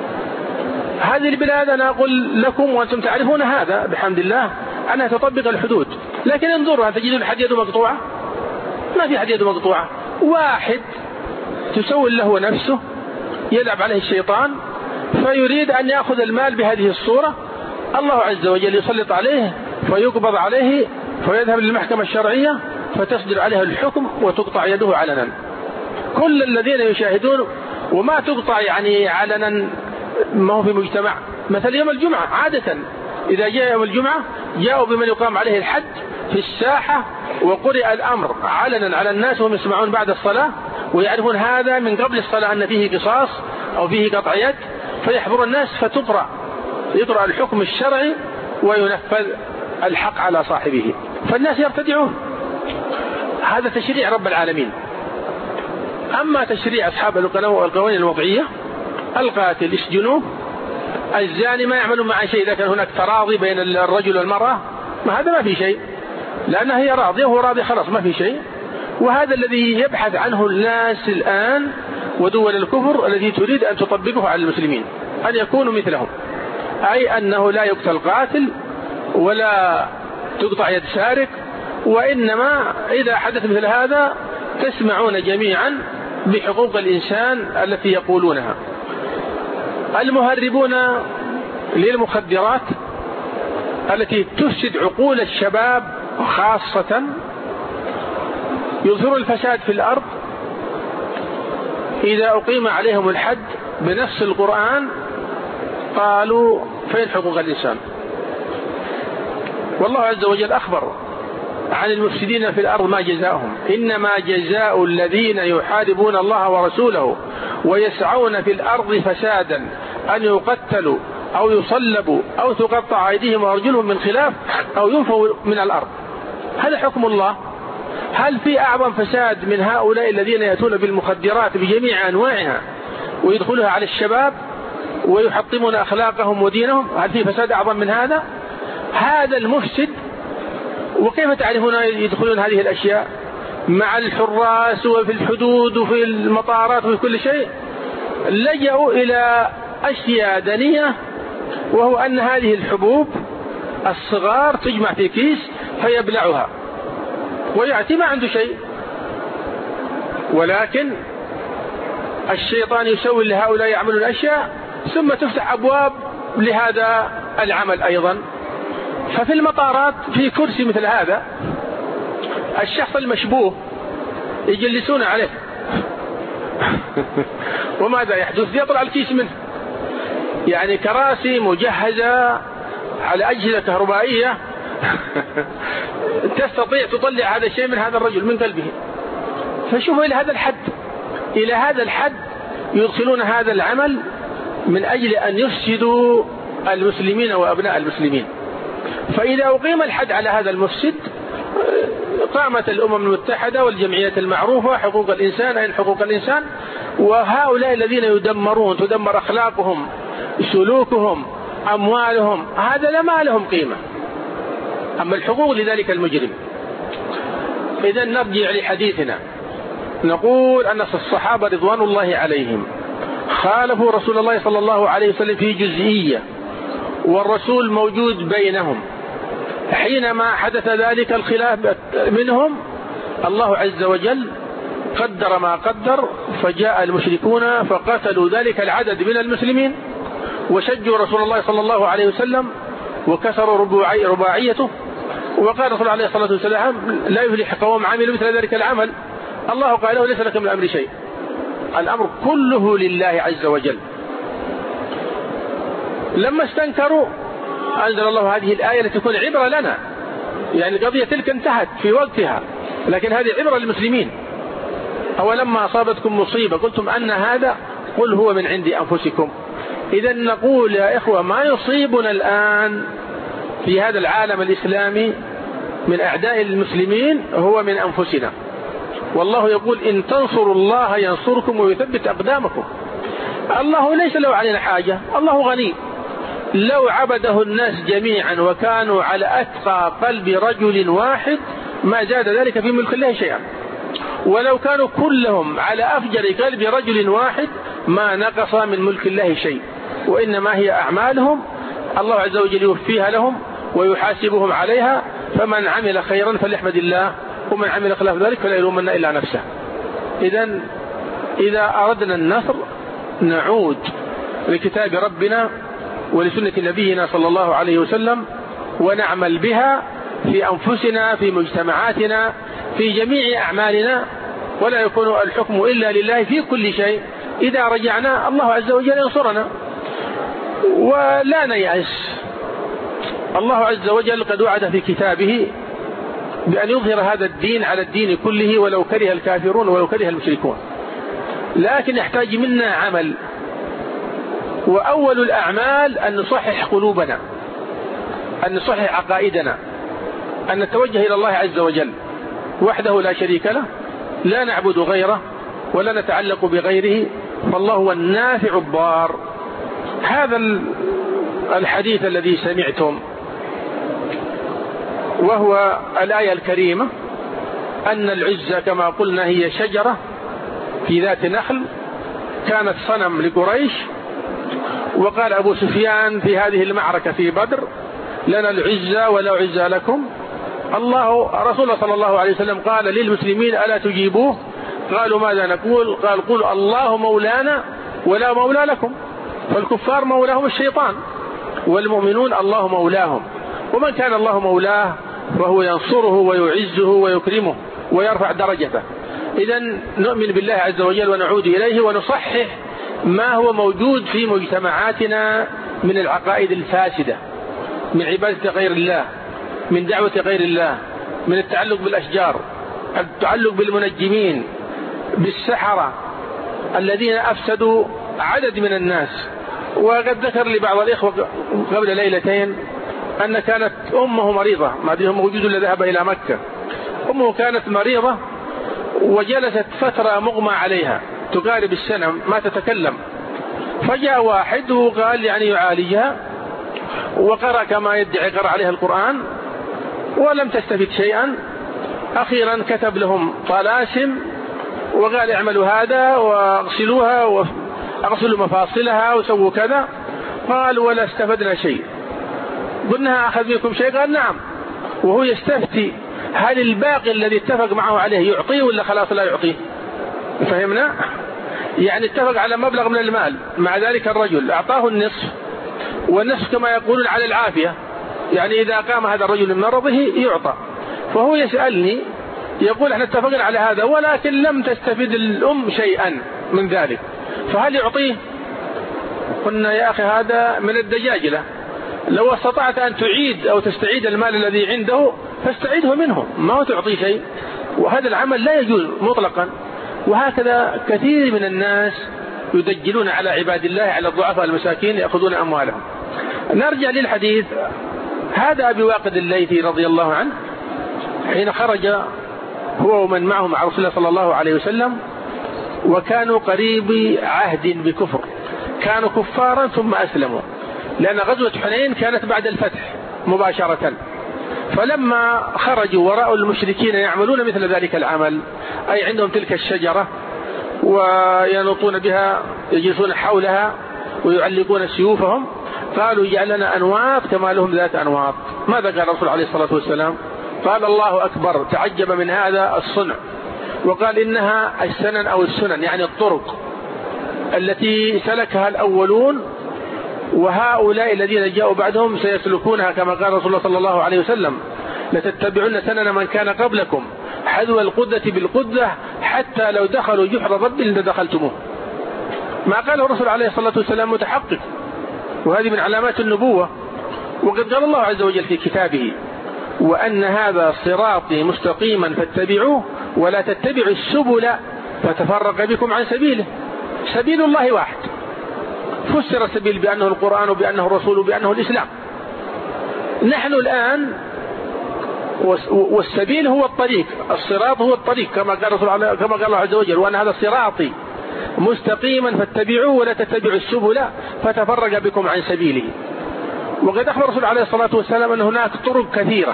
هذه البلاد أنا أقول لكم وأنتم تعرفون هذا بحمد الله أنها تطبق الحدود، لكن انظروا، هل تجدون حد يده مقطوعة؟ ما في حد يده مقطوعة. واحد تسول له نفسه يلعب عليه الشيطان فيريد أن يأخذ المال بهذه الصورة، الله عز وجل يسلط عليه فيقبض عليه فيذهب للمحكمة الشرعية فتصدر عليه الحكم وتقطع يده علنا. كل الذين يشاهدون، وما تقطع يعني علنا ما هو في مجتمع. مثل يوم الجمعة عادة إذا جاء يوم الجمعة جاءوا بمن يقام عليه الحد في الساحة، وقرئ الأمر علنا على الناس وهم يسمعون بعد الصلاة ويعرفون هذا من قبل الصلاة أن فيه قصاص أو فيه قطع يد، فيحضر الناس يقرأ الحكم الشرعي وينفذ الحق على صاحبه، فالناس يرتدعون. هذا تشريع رب العالمين. أما تشريع أصحاب القوانين الوضعية، القاتل يسجنوه، الزاني ما يعملون مع شيء إذا كان هناك تراضي بين الرجل والمرأة، هذا ما في شيء، لأنها هي راضية وهو راضي، خلاص ما في شيء. وهذا الذي يبحث عنه الناس الآن ودول الكفر التي تريد أن تطبقه على المسلمين، أن يكونوا مثلهم، أي أنه لا يقتل قاتل ولا تقطع يد سارق، وإنما إذا حدث مثل هذا تسمعون جميعا بحقوق الإنسان التي يقولونها. المهربون للمخدرات التي تفسد عقول الشباب خاصة، يظهر الفساد في الأرض، إذا أقيم عليهم الحد بنفس القرآن قالوا فين حقوق الإنسان؟ والله عز وجل أخبر عن المفسدين في الأرض ما جزاؤهم، إنما جزاء الذين يحاربون الله ورسوله ويسعون في الأرض فسادا أن يقتلوا أو يصلبوا أو تقطع أيديهم وأرجلهم من خلاف أو ينفوا من الأرض. هذا حكم الله. هل في أعظم فساد من هؤلاء الذين يأتون بالمخدرات بجميع أنواعها ويدخلها على الشباب ويحطمون أخلاقهم ودينهم؟ هل في فساد أعظم من هذا؟ هذا المفسد. وكيف تعرفون يدخلون هذه الأشياء مع الحراس وفي الحدود وفي المطارات وفي كل شيء؟ لجأوا إلى أشياء دنية، وهو أن هذه الحبوب الصغار تجمع في كيس فيبلعها ويأتي ما عنده شيء. ولكن الشيطان يسوي لهؤلاء يعملون أشياء ثم تفتح أبواب لهذا العمل أيضا. ففي المطارات في كرسي مثل هذا، الشخص المشبوه يجلسون عليه وماذا يحدث؟ يطلع الكيس منه. يعني كراسي مجهزة على أجهزة كهربائية تستطيع تطلع هذا الشيء من هذا الرجل من قلبه. فشوفوا إلى هذا الحد، إلى هذا الحد يدخلون هذا العمل من أجل أن يفسدوا المسلمين وأبناء المسلمين. فإذا أقيم الحد على هذا المفسد قامت الأمم المتحدة والجمعيات المعروفة حقوق الإنسان. أين حقوق الإنسان؟ وهؤلاء الذين يدمرون، تدمر أخلاقهم، سلوكهم، أموالهم، هذا لما لهم قيمة. أما الحقوق لذلك المجرم. إذا نرجع لحديثنا، نقول أن الصحابة رضوان الله عليهم خالفوا رسول الله صلى الله عليه وسلم في جزئية، والرسول موجود بينهم. حينما حدث ذلك الخلاف منهم، الله عز وجل قدر ما قدر، فجاء المشركون فقتلوا ذلك العدد من المسلمين وشجوا رسول الله صلى الله عليه وسلم وكسروا رباعيته. وقال رسول الله عليه الصلاة والسلام لا يفلح قوم عملوا مثل ذلك العمل. الله قال له ليس لك من الأمر شيء، الأمر كله لله عز وجل. لما استنكروا أنزل الله هذه الآية لتكون عبرة لنا. يعني القضية تلك انتهت في وقتها، لكن هذه عبرة للمسلمين. أولما أصابتكم مصيبة قلتم أن هذا، قل هو من عند أنفسكم. إذا نقول يا إخوة ما يصيبنا الآن في هذا العالم الإسلامي من أعداء المسلمين هو من أنفسنا. والله يقول إن تنصروا الله ينصركم ويثبت أقدامكم. الله ليس له علينا حاجة، الله غني. لو عبده الناس جميعا وكانوا على أتقى قلب رجل واحد ما زاد ذلك في ملك الله شيئا، ولو كانوا كلهم على أفجر قلب رجل واحد ما نقص من ملك الله شيء. وإنما هي أعمالهم الله عز وجل يوفيها لهم ويحاسبهم عليها. فمن عمل خيرا فليحمد الله، ومن عمل خلاف ذلك فلا يلومن إلا نفسه. إذا أردنا النصر نعود لكتاب ربنا ولسنة نبينا صلى الله عليه وسلم ونعمل بها في أنفسنا، في مجتمعاتنا، في جميع أعمالنا، ولا يكون الحكم إلا لله في كل شيء. إذا رجعنا الله عز وجل ينصرنا ولا نيأس. الله عز وجل قد وعد في كتابه بأن يظهر هذا الدين على الدين كله ولو كره الكافرون ولو كره المشركون. لكن يحتاج منا عمل، وأول الأعمال أن نصحح قلوبنا، أن نصحح عقائدنا، أن نتوجه إلى الله عز وجل وحده لا شريك له، لا نعبد غيره ولا نتعلق بغيره، فالله هو النافع الضار. هذا الحديث الذي سمعتم وهو الآية الكريمة أن العزة كما قلنا هي شجرة في ذات نخل كانت صنم لقريش. وقال أبو سفيان في هذه المعركة في بدر لنا العزة ولا عزة لكم. رسول صلى الله عليه وسلم قال للمسلمين ألا تجيبوه؟ قالوا ماذا نقول؟ قال قولوا الله مولانا ولا مولى لكم. فالكفار مولاهم الشيطان، والمؤمنون الله مولاهم، ومن كان الله مولاه فهو ينصره ويعزه ويكرمه ويرفع درجته. إذن نؤمن بالله عز وجل ونعود إليه ونصحح ما هو موجود في مجتمعاتنا من العقائد الفاسدة، من عبادة غير الله، من دعوة غير الله، من التعلق بالأشجار، التعلق بالمنجمين، بالسحرة الذين أفسدوا عدد من الناس. وقد ذكر لي بعض الإخوة قبل ليلتين أن كانت أمه مريضة، ما أدري هم موجود ولا ذهب إلى مكة. أمه كانت مريضة وجلست فترة مغمى عليها تقارب السنة ما تتكلم، فجاء واحد وقال يعني يعالجها، وقرأ كما يدعي قرأ عليها القرآن ولم تستفد شيئا. أخيرا كتب لهم طلاسم وقال اعملوا هذا واغسلوها واغسلوا مفاصلها وسووا كذا. قال ولا استفدنا شيء. قلنا أخذ منكم شيء؟ قال نعم. وهو يستفتي هل الباقي الذي اتفق معه عليه يعطيه ولا خلاص لا يعطيه؟ فهمنا؟ يعني اتفق على مبلغ من المال، مع ذلك الرجل أعطاه النصف، والنصف كما يقولون على العافية، يعني إذا قام هذا الرجل من مرضه يعطى. فهو يسألني يقول احنا اتفقنا على هذا ولكن لم تستفد الأم شيئا من ذلك، فهل يعطيه؟ قلنا يا أخي هذا من الدجاجلة، لو استطعت أن تعيد أو تستعيد المال الذي عنده فاستعيده منه، ما هو تعطيه شيء، وهذا العمل لا يجوز مطلقا. وهكذا كثير من الناس يدجلون على عباد الله، على الضعفاء المساكين، يأخذون أموالهم. نرجع للحديث. هذا أبي واقد الليثي رضي الله عنه حين خرج هو ومن معه مع رسول الله صلى الله عليه وسلم، وكانوا قريب عهد بكفر، كانوا كفارا ثم أسلموا، لأن غزوة حنين كانت بعد الفتح مباشرة. فلما خرجوا ورأوا المشركين يعملون مثل ذلك العمل، أي عندهم تلك الشجرة وينطون بها، يجلسون حولها ويعلقون سيوفهم، قالوا اجعل لنا أنواط كما لهم ذات أنواط. ماذا قال الرسول عليه الصلاة والسلام؟ قال الله أكبر، تعجب من هذا الصنع، وقال إنها السنن أو السنن، يعني الطرق التي سلكها الأولون، وهؤلاء الذين جاءوا بعدهم سيسلكونها كما قال رسول الله صلى الله عليه وسلم لتتبعون سنن من كان قبلكم حذو القدة بالقدة حتى لو دخلوا جحر ضب لدخلتموه. ما قاله الرسول عليه الصلاة والسلام متحقق، وهذه من علامات النبوة. وقد قال الله عز وجل في كتابه وأن هذا صراطي مستقيما فاتبعوه ولا تتبعوا السبل فتفرق بكم عن سبيله. سبيل الله واحد، فسر السبيل بأنه القرآن وبأنه الرسول وبأنه الإسلام. نحن الآن والسبيل هو الطريق، الصراط هو الطريق كما قال الله عز وجل وأن هذا صراطي مستقيما فاتبعوه ولا تتبعوا السبل فتفرق بكم عن سبيله. وقد أخبر الرسول عليه الصلاة والسلام أن هناك طرق كثيرة،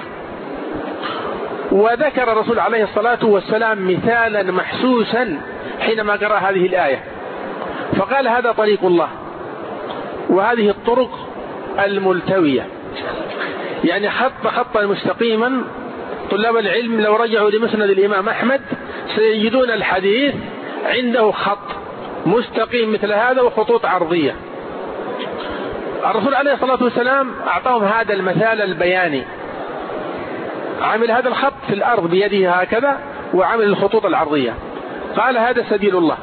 وذكر الرسول عليه الصلاة والسلام مثالا محسوسا حينما قرأ هذه الآية، فقال هذا طريق الله وهذه الطرق الملتوية، يعني خطا مستقيما. طلاب العلم لو رجعوا لمسند الإمام أحمد سيجدون الحديث عنده خط مستقيم مثل هذا وخطوط عرضية. الرسول عليه الصلاة والسلام أعطاهم هذا المثال البياني، عمل هذا الخط في الأرض بيده هكذا وعمل الخطوط العرضية، قال هذا سبيل الله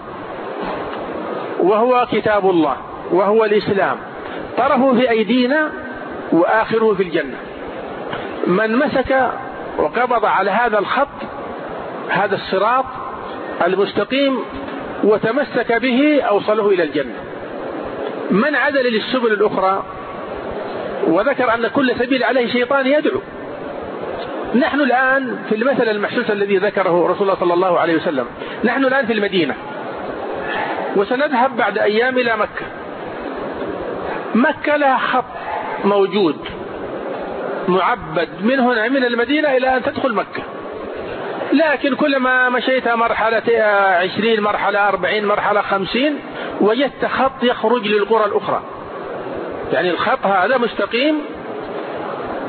وهو كتاب الله وهو الإسلام، طرفه في أيدينا وآخره في الجنة. من مسك وقبض على هذا الخط، هذا الصراط المستقيم، وتمسك به أوصله إلى الجنة. من عدل للسبل الأخرى وذكر أن كل سبيل عليه شيطان يدعو. نحن الآن في المثل المحسوس الذي ذكره رسول الله صلى الله عليه وسلم، نحن الآن في المدينة وسنذهب بعد أيام إلى مكة. مكة لها خط موجود معبد من هنا من المدينة إلى أن تدخل مكة، لكن كلما مشيت مرحلة 20 مرحلة 40 مرحلة 50 وجدت خط يخرج للقرى الأخرى. يعني الخط هذا مستقيم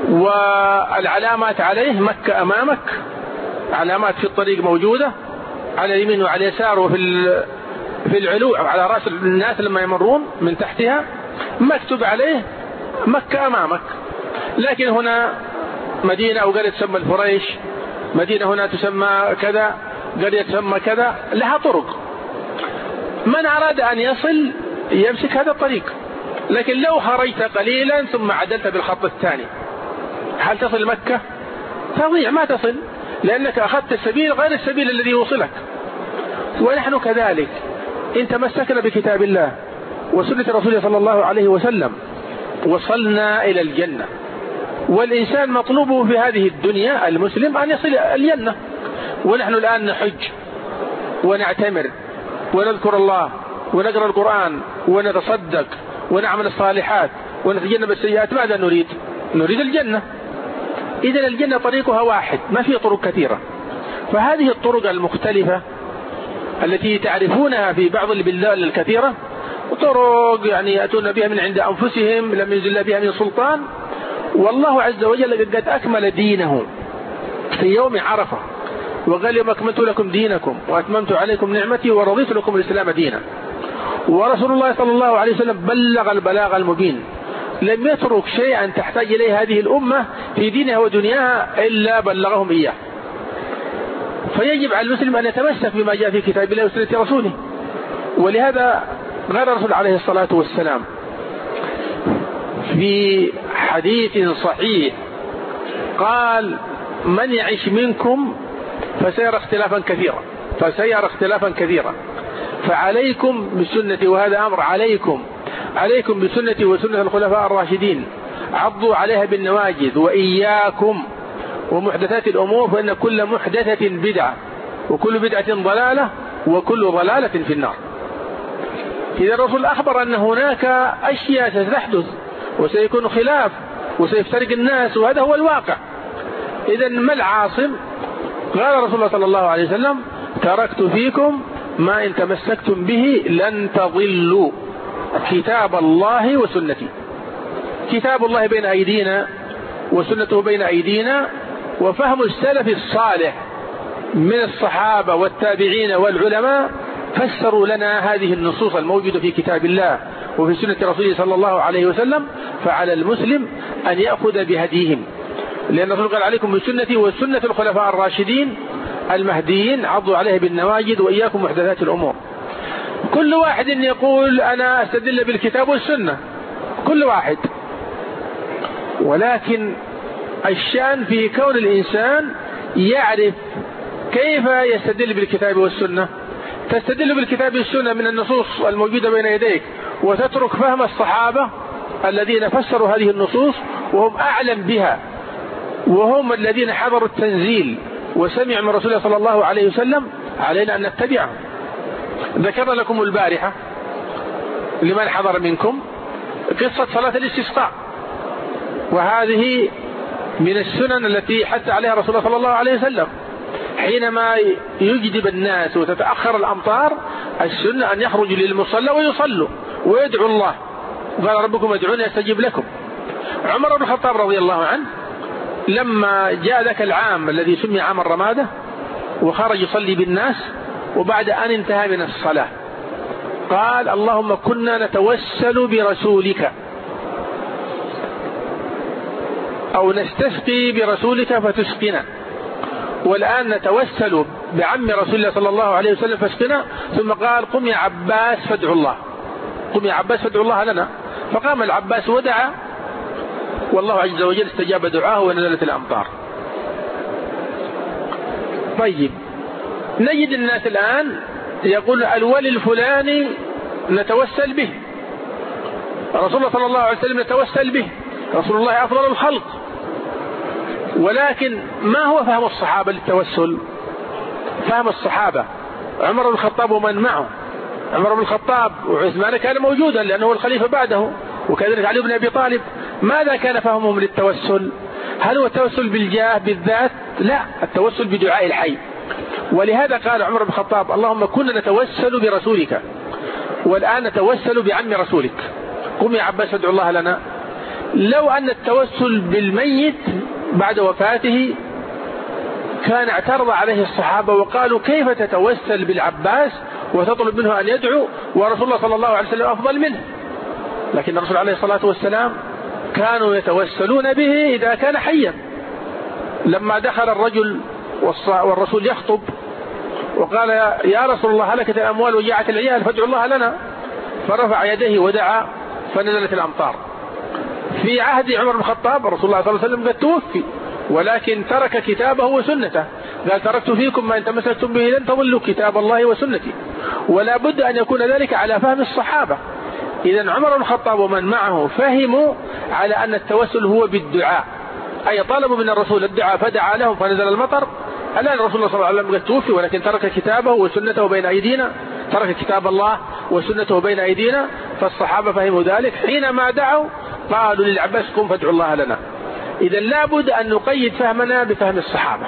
والعلامات عليه، مكة أمامك، علامات في الطريق موجودة، على اليمين وعلى اليسار في العلو على رأس الناس لما يمرون من تحتها مكتوب عليه مكة أمامك. لكن هنا مدينة أو قرية تسمى الفريش، مدينة هنا تسمى كذا، قرية تسمى كذا، لها طرق. من أراد أن يصل يمسك هذا الطريق. لكن لو خرجت قليلا ثم عدلت بالخط الثاني هل تصل مكة؟ تضيع، ما تصل، لأنك أخذت السبيل غير السبيل الذي يوصلك. ونحن كذلك إن تمسكنا بكتاب الله وسنة رسوله صلى الله عليه وسلم وصلنا إلى الجنة. والإنسان مطلوبه في هذه الدنيا المسلم أن يصل الجنة. ونحن الآن نحج ونعتمر ونذكر الله ونقرأ القرآن ونتصدق ونعمل الصالحات ونتجنب السيئات. ماذا نريد؟ نريد الجنة. إذن الجنة طريقها واحد، ما في طرق كثيرة. فهذه الطرق المختلفة التي تعرفونها في بعض البلدان الكثيرة طرق يعني يأتون بها من عند أنفسهم لم ينزل بها من سلطان. والله عز وجل قد أكمل دينه في يوم عرفة وقال يوم أكملت لكم دينكم وأتممت عليكم نعمتي ورضيت لكم الإسلام دينا. ورسول الله صلى الله عليه وسلم بلغ البلاغ المبين، لم يترك شيئا تحتاج إليه هذه الأمة في دينها ودنياها إلا بلغهم إياه. فيجب على المسلم أن يتمسك بما جاء في كتاب الله وسنة رسوله. ولهذا قال الرسول عليه الصلاة والسلام في حديث صحيح قال من يعيش منكم فسيرى اختلافا كثيرا فعليكم بسنتي، وهذا أمر عليكم بسنتي وسنة الخلفاء الراشدين عضوا عليها بالنواجذ وإياكم ومحدثات الأمور فإن كل محدثة بدعة وكل بدعة ضلالة وكل ضلالة في النار. إذا الرسول أخبر أن هناك أشياء ستحدث وسيكون خلاف وسيفترق الناس وهذا هو الواقع. إذن ما العاصم؟ قال رسول الله صلى الله عليه وسلم تركت فيكم ما إن تمسكتم به لن تضلوا كتاب الله وسنتي. كتاب الله بين أيدينا وسنته بين أيدينا، وفهم السلف الصالح من الصحابة والتابعين والعلماء فسروا لنا هذه النصوص الموجودة في كتاب الله وفي سنة رسوله صلى الله عليه وسلم. فعلى المسلم أن يأخذ بهديهم، لأن الرسول قال عليكم بسنتي وسنة الخلفاء الراشدين المهديين عضوا عليها بالنواجذ وإياكم محدثات الأمور. كل واحد يقول أنا أستدل بالكتاب والسنة، كل واحد، ولكن الشأن في كون الإنسان يعرف كيف يستدل بالكتاب والسنة. تستدل بالكتاب والسنة من النصوص الموجودة بين يديك وتترك فهم الصحابة الذين فسروا هذه النصوص وهم أعلم بها وهم الذين حضروا التنزيل وسمعوا من رسول الله صلى الله عليه وسلم. علينا أن نتبعهم. ذكر لكم البارحة لمن حضر منكم قصة صلاة الاستسقاء، وهذه من السنن التي حث عليها رسول الله صلى الله عليه وسلم. حينما يجدب الناس وتتأخر الأمطار السنة أن يخرجوا للمصلى ويصلوا ويدعوا الله، قال ربكم ادعوني أستجب لكم. عمر بن الخطاب رضي الله عنه لما جاء ذاك العام الذي سمي عام الرمادة وخرج يصلي بالناس، وبعد أن انتهى من الصلاة قال اللهم كنا نتوسل برسولك أو نستسقي برسولك فتسقنا، والآن نتوسل بعم رسول الله صلى الله عليه وسلم فاسقنا. ثم قال قم يا عباس فادعوا الله، قم يا عباس فادعوا الله لنا. فقام العباس ودعا والله عز وجل استجاب دعاه ونزلت الأمطار. طيب، نجد الناس الآن يقول الولي الفلاني نتوسل به، رسول الله صلى الله عليه وسلم نتوسل به، رسول الله أفضل الخلق. ولكن ما هو فهم الصحابة للتوسل؟ فهم الصحابة عمر بن الخطاب ومن معه. عمر بن الخطاب وعثمان كان موجودا لأنه هو الخليفة بعده، وكذلك علي بن أبي طالب. ماذا كان فهمهم للتوسل؟ هل هو التوسل بالجاه بالذات؟ لا، التوسل بدعاء الحي. ولهذا قال عمر بن الخطاب اللهم كنا نتوسل برسولك والآن نتوسل بعم رسولك، قم يا عباس فادعوا الله لنا. لو أن التوسل بالميت بعد وفاته كان اعترض عليه الصحابة وقالوا كيف تتوسل بالعباس وتطلب منه أن يدعو ورسول الله صلى الله عليه وسلم أفضل منه؟ لكن الرسول عليه الصلاة والسلام كانوا يتوسلون به إذا كان حيا. لما دخل الرجل والرسول يخطب وقال يا رسول الله هلكت الأموال وجاعت العيال فادعوا الله لنا، فرفع يديه ودعا فنزلت الأمطار. في عهد عمر بن الخطاب رسول الله صلى الله عليه وسلم قد توفي، ولكن ترك كتابه وسنته، قال تركت فيكم ما إن تمسكتم به لن تضلوا كتاب الله وسنتي. ولا بد أن يكون ذلك على فهم الصحابة. إذن عمر بن الخطاب ومن معه فهموا على أن التوسل هو بالدعاء، أي طلبوا من الرسول الدعاء فدعا لهم فنزل المطر. الآن الرسول صلى الله عليه وسلم قد توفي ولكن ترك كتابه وسنته بين أيدينا، ترك كتاب الله وسنته بين أيدينا، فالصحابة فهموا ذلك. حينما دعوا قالوا للعباس قم فادعوا الله لنا. إذا لابد أن نقيد فهمنا بفهم الصحابة،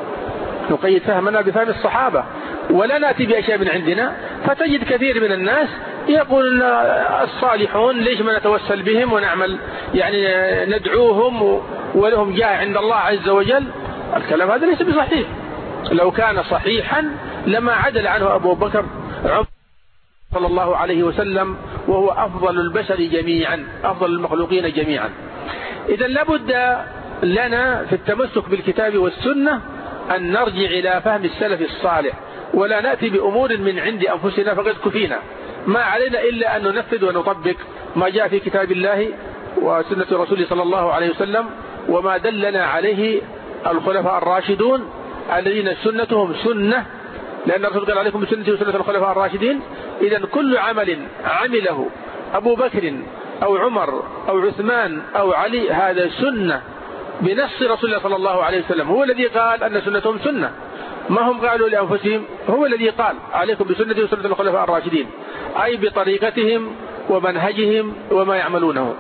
نقيد فهمنا بفهم الصحابة، ولا نأتي بأشياء من عندنا. فتجد كثير من الناس يقول الصالحون ليش ما نتوسل بهم ونعمل يعني ندعوهم ولهم جاه عند الله عز وجل. الكلام هذا ليس بصحيح. لو كان صحيحا لما عدل عنه أبو بكر عمر صلى الله عليه وسلم، وهو أفضل البشر جميعا، أفضل المخلوقين جميعا. إذا لابد لنا في التمسك بالكتاب والسنة أن نرجع إلى فهم السلف الصالح، ولا نأتي بأمور من عند أنفسنا فقد كفينا. ما علينا إلا أن ننفذ ونطبق ما جاء في كتاب الله وسنة رسوله صلى الله عليه وسلم، وما دلنا عليه الخلفاء الراشدون الذين سنتهم سنة، لأن الرسول قال عليكم بسنتي وسنة الخلفاء الراشدين. إذن كل عمل عمله أبو بكر أو عمر أو عثمان أو علي هذا سنة بنص رسول الله صلى الله عليه وسلم، هو الذي قال أن سنتهم سنة، ما هم قالوا لأنفسهم، هو الذي قال عليكم بسنتي وسنة الخلفاء الراشدين، أي بطريقتهم ومنهجهم وما يعملونه.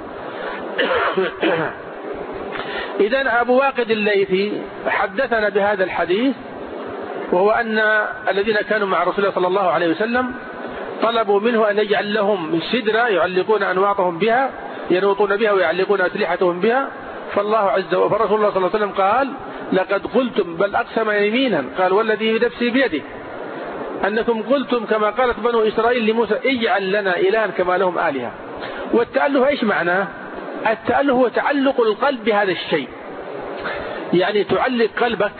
إذن أبو واقد الليثي حدثنا بهذا الحديث، وهو أن الذين كانوا مع رسول الله صلى الله عليه وسلم طلبوا منه أن يجعل لهم سدرة يعلقون أنواطهم بها، ينوطون بها ويعلقون أسلحتهم بها. فالله عز وجل فرسول الله صلى الله عليه وسلم قال لقد قلتم، بل أقسم يمينا، قال والذي نفسي بيده أنكم قلتم كما قالت بنو إسرائيل لموسى اجعل لنا إلها كما لهم آلهة. والتأله إيش معناه؟ التأله هو تعلق القلب بهذا الشيء، يعني تعلق قلبك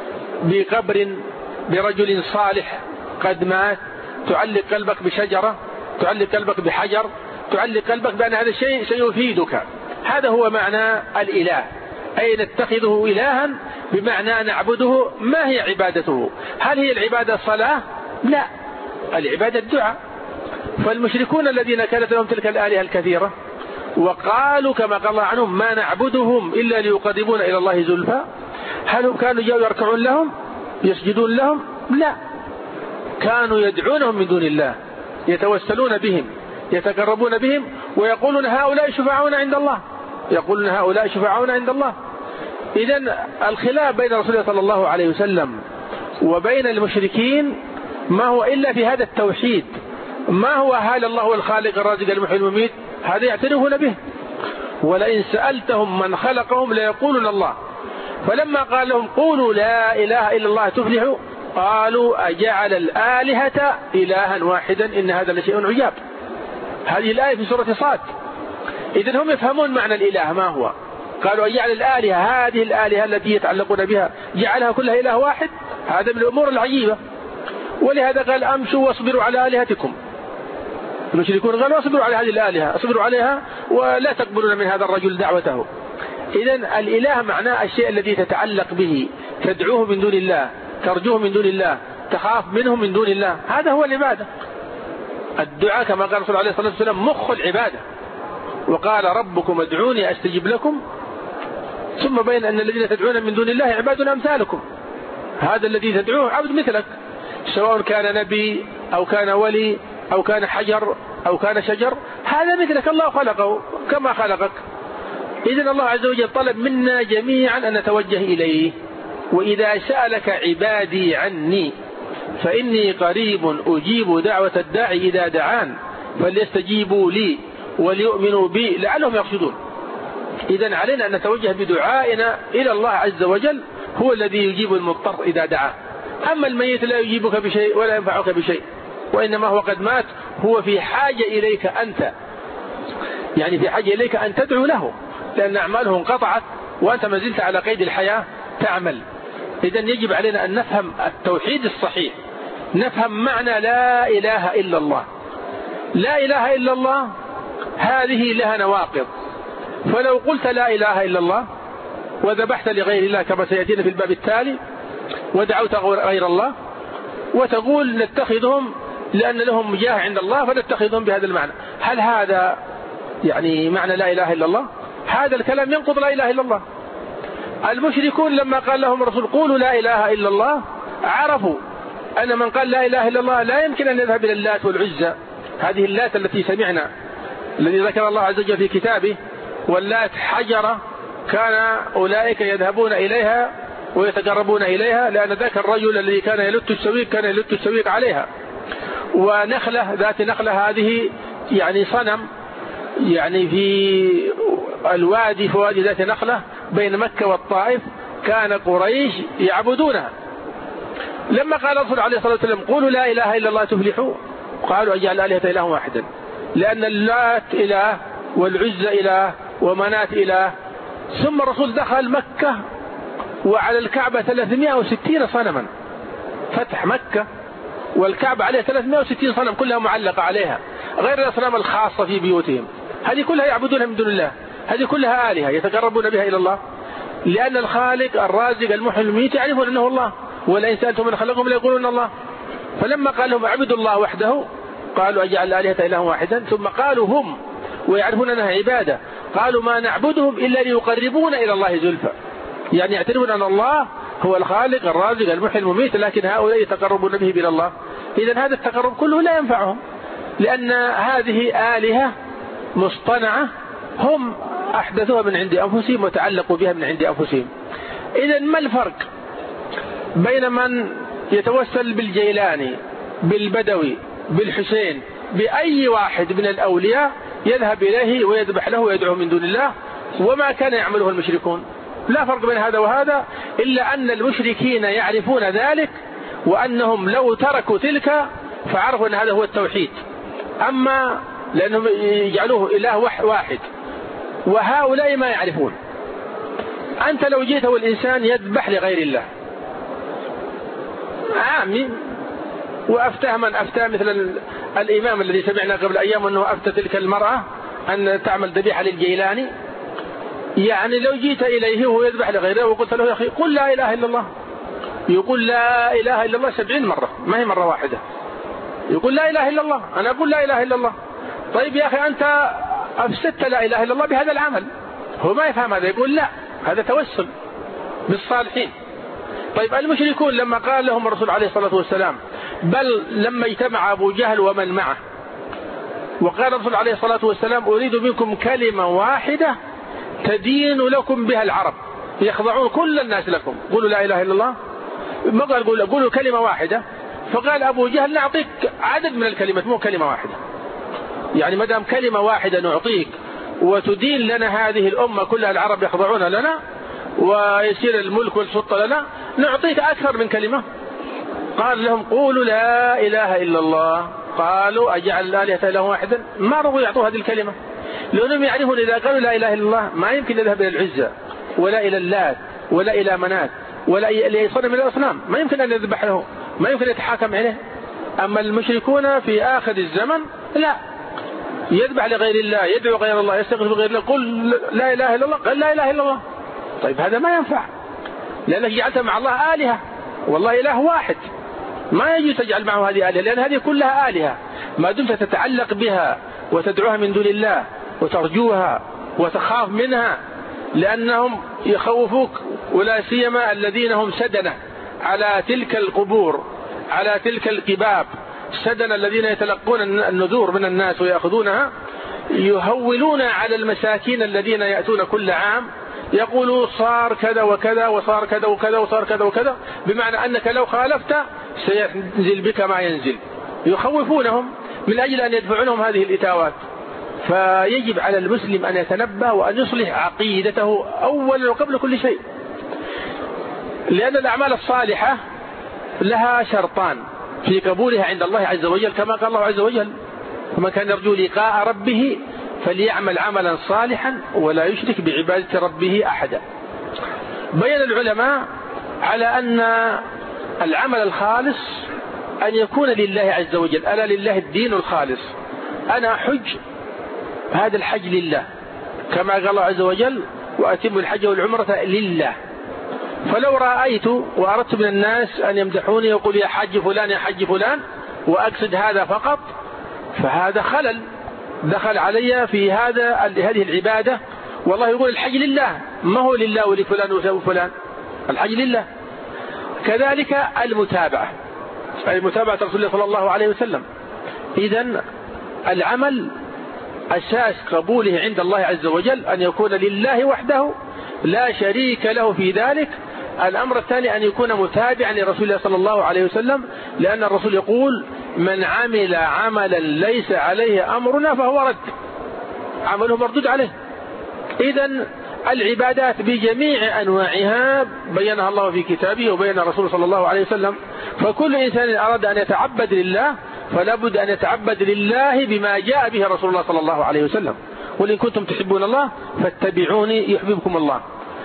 بقبر، برجل صالح قد مات، تعلق قلبك بشجرة، تعلق قلبك بحجر، تعلق قلبك بأن هذا الشيء سيفيدك. هذا هو معنى الإله، أي نتخذه إلها بمعنى نعبده. ما هي عبادته؟ هل هي العبادة الصلاة؟ لا، العبادة الدعاء. فالمشركون الذين كانت لهم تلك الآلهة الكثيرة وقالوا كما قال الله عنهم ما نعبدهم إلا ليقربونا إلى الله زلفى، هل هم كانوا جاءوا يركعون لهم يسجدون لهم؟ لا، كانوا يدعونهم من دون الله، يتوسلون بهم، يتقربون بهم، ويقولون هؤلاء شفعاؤنا عند الله، يقولون هؤلاء شفعاؤنا عند الله. إذن الخلاف بين رسول الله صلى الله عليه وسلم وبين المشركين ما هو إلا في هذا التوحيد. ما هو هل الله هو الخالق الرازق المحيي المميت؟ هذا يعترفون به. ولئن سألتهم من خلقهم ليقولون الله. فلما قال لهم قولوا لا إله إلا الله تفلحوا، قالوا أجعل الآلهة إلها واحدا إن هذا لشيء عجاب. هذه الآية في سورة صاد. إذن هم يفهمون معنى الإله ما هو. قالوا أجعل الآلهة، هذه الآلهة التي يتعلقون بها جعلها كلها إله واحد، هذا من الأمور العجيبة. ولهذا قال أمشوا واصبروا على آلهتكم. المشركون قالوا اصبروا على هذه الآلهة، اصبروا عليها ولا تقبلون من هذا الرجل دعوته. إذن الإله معناه الشيء الذي تتعلق به، تدعوه من دون الله، ترجوه من دون الله، تخاف منه من دون الله، هذا هو العبادة. الدعاء كما قال رسول الله عليه الصلاة والسلام مخ العبادة، وقال ربكم ادعوني أستجب لكم، ثم بين أن الذين تدعون من دون الله عباد أمثالكم. هذا الذي تدعوه عبد مثلك، سواء كان نبي أو كان ولي أو كان حجر أو كان شجر، هذا مثلك، الله خلقه كما خلقك. إذن الله عز وجل طلب منا جميعا أن نتوجه إليه. وإذا سألك عبادي عني فإني قريب أجيب دعوة الداعي إذا دعان فليستجيبوا لي وليؤمنوا بي لعلهم يرشدون. إذن علينا أن نتوجه بدعائنا إلى الله عز وجل هو الذي يجيب المضطر إذا دعاه. أما الميت لا يجيبك بشيء ولا ينفعك بشيء، وإنما هو قد مات، هو في حاجة إليك أنت، يعني في حاجة إليك أن تدعو له، لأن أعماله انقطعت وأنت ما زلت على قيد الحياة تعمل. إذن يجب علينا أن نفهم التوحيد الصحيح، نفهم معنى لا إله إلا الله. لا إله إلا الله هذه لها نواقض، فلو قلت لا إله إلا الله وذبحت لغير الله كما سيأتينا في الباب التالي، ودعوت غير الله، وتقول نتخذهم لأن لهم جاه عند الله فنتخذهم بهذا المعنى، هل هذا يعني معنى لا إله إلا الله؟ هذا الكلام ينقض لا إله إلا الله. المشركون لما قال لهم الرسول قولوا لا إله إلا الله، عرفوا أن من قال لا إله إلا الله لا يمكن أن يذهب إلى اللات والعزى، هذه اللات التي سمعنا الذي ذكر الله عز وجل في كتابه، واللات حجرة كان أولئك يذهبون إليها ويتقربون إليها، لأن ذاك الرجل الذي كان يلت السويق عليها. ونخلة ذات نخلة هذه يعني صنم يعني في الوادي، في وادي ذات نخلة بين مكة والطائف، كان قريش يعبدونها. لما قال الرسول عليه الصلاة والسلام قولوا لا إله إلا الله تفلحوا، قالوا أجعل الآلهة إله واحدا، لأن اللات إله والعزى إله ومنات إله. ثم الرسول دخل مكة وعلى الكعبة 360 صنما، فتح مكة والكعبة عليها 360 صنم كلها معلقة عليها، غير الأصنام الخاصة في بيوتهم، هذه كلها يعبدونها من دون الله، هذه كلها آلهة يتقربون بها إلى الله، لأن الخالق الرازق المحيي المميت يعرفون أنه الله، ولئن سألتم من خلقهم ليقولون الله. فلما قال لهم اعبدوا الله وحده قالوا أجعل الآلهة إله واحدا، ثم قالوا هم ويعرفون أنها عبادة قالوا ما نعبدهم إلا ليقربون إلى الله زلفى، يعني يعترفون أن الله هو الخالق الرازق المحيي المميت، لكن هؤلاء يتقربون به إلى الله. إذن هذا التقرب كله لا ينفعهم، لأن هذه آلهة مصطنعة هم أحدثوها من عند أنفسهم وتعلقوا بها من عند أنفسهم. إذن ما الفرق بين من يتوسل بالجيلاني بالبدوي بالحسين بأي واحد من الأولياء يذهب إليه ويذبح له ويدعو من دون الله وما كان يعمله المشركون؟ لا فرق بين هذا وهذا، إلا أن المشركين يعرفون ذلك، وأنهم لو تركوا تلك فعرفوا أن هذا هو التوحيد، أما لأنهم يجعلوه إله واحد، وهؤلاء ما يعرفون. أنت لو جيت والإنسان يذبح لغير الله عامي وأفتاه من أفتاه، مثل الإمام الذي سمعنا قبل أيام أنه أفتى تلك المرأة أن تعمل ذبيحة للجيلاني، يعني لو جيت إليه وهو يذبح لغيره وقلت له يا أخي قل لا إله إلا الله، يقول لا إله إلا الله 70 مرة، ما هي مرة واحدة، يقول لا إله إلا الله، أنا أقول لا إله إلا الله. طيب يا أخي أنت أفسدت لا إله إلا الله بهذا العمل، هو ما يفهم هذا، يقول لا هذا توسل بالصالحين. طيب المشركون لما قال لهم الرسول عليه الصلاة والسلام، بل لما اجتمع أبو جهل ومن معه وقال الرسول عليه الصلاة والسلام أريد منكم كلمة واحدة تدين لكم بها العرب يخضعون كل الناس لكم، قولوا لا إله إلا الله، ما قال قولوا كلمة واحدة، فقال أبو جهل نعطيك عدد من الكلمات مو كلمة واحدة، يعني ما دام كلمة واحدة نعطيك وتدين لنا هذه الأمة كلها العرب يخضعون لنا ويصير الملك والسلطة لنا، نعطيك أكثر من كلمة. قال لهم قولوا لا إله إلا الله، قالوا أجعل الآلهة إله واحدا، ما رضوا يعطوا هذه الكلمة، لأنهم يعرفون إذا قالوا لا إله إلا الله ما يمكن يذهب إلى العزى ولا إلى اللات ولا إلى منات ولا إلى صنم من الأصنام، ما يمكن أن يذبح له، ما يمكن يتحاكم عليه. أما المشركون في آخر الزمن لا، يذبح لغير الله، يدعو غير الله، يستغفر غير الله، قل لا إله إلا الله، قال لا إله إلا الله. طيب هذا ما ينفع، لأنك جعلت مع الله آلهة، والله إله واحد، ما يجوز تجعل معه هذه آلهة، لأن هذه كلها آلهة ما دمت تتعلق بها وتدعوها من دون الله وترجوها وتخاف منها، لأنهم يخوفوك، ولا سيما الذين هم سدنة على تلك القبور على تلك القباب، سدنة الذين يتلقون النذور من الناس ويأخذونها، يهولون على المساكين الذين يأتون كل عام يقولوا صار كذا وكذا وصار كذا وكذا وصار كذا وكذا، بمعنى أنك لو خالفت سينزل بك ما ينزل، يخوفونهم من أجل أن يدفعونهم هذه الإتاوات. فيجب على المسلم أن يتنبه وأن يصلح عقيدته أولا وقبل كل شيء. لأن الأعمال الصالحة لها شرطان في قبولها عند الله عز وجل، كما قال الله عز وجل: ومن كان يرجو لقاء ربه فليعمل عملا صالحا ولا يشرك بعبادة ربه أحدا. بين العلماء على أن العمل الخالص أن يكون لله عز وجل، ألا لله الدين الخالص. أنا أحج، هذا الحج لله، كما قال الله عز وجل: وأتم الحج والعمرة لله. فلو رأيت وأردت من الناس أن يمدحوني يقول يا حج فلان يا حج فلان وأقصد هذا فقط، فهذا خلل دخل علي في هذه العبادة. والله يقول الحج لله، ما هو لله ولفلان وفلان، الحج لله. كذلك المتابعة، أي متابعة رسول الله صلى الله عليه وسلم. إذن العمل أساس قبوله عند الله عز وجل أن يكون لله وحده لا شريك له في ذلك. الأمر الثاني أن يكون متابعا لرسول الله صلى الله عليه وسلم، لأن الرسول يقول: من عمل عملا ليس عليه أمرنا فهو رد، عمله مردود عليه. إذن العبادات بجميع أنواعها بينها الله في كتابه وبين الرسول صلى الله عليه وسلم. فكل إنسان أراد أن يتعبد لله فلا بد أن يتعبد لله بما جاء به رسول الله صلى الله عليه وسلم: قل إن كنتم تحبون الله فاتبعوني يحببكم الله.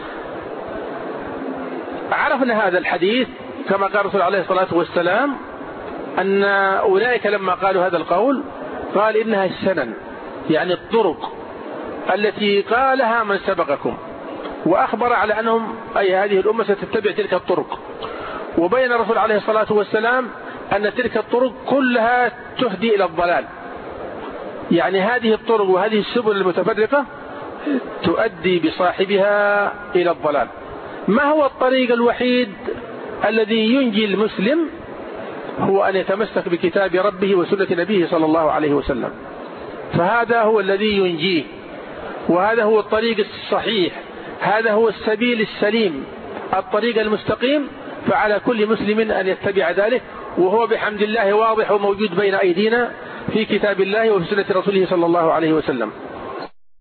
عرفنا هذا الحديث كما قال الرسول عليه الصلاة والسلام أن أولئك لما قالوا هذا القول قال إنها السنن، يعني الطرق التي قالها من سبقكم، وأخبر على أنهم أي هذه الأمة ستتبع تلك الطرق. وبين الرسول عليه الصلاة والسلام أن تلك الطرق كلها تهدي إلى الضلال، يعني هذه الطرق وهذه السبل المتفرقة تؤدي بصاحبها إلى الضلال. ما هو الطريق الوحيد الذي ينجي المسلم؟ هو أن يتمسك بكتاب ربه وسنة نبيه صلى الله عليه وسلم، فهذا هو الذي ينجيه، وهذا هو الطريق الصحيح، هذا هو السبيل السليم، الطريق المستقيم. فعلى كل مسلم أن يتبع ذلك، وهو بحمد الله واضح وموجود بين أيدينا في كتاب الله وفي سنة رسوله صلى الله عليه وسلم.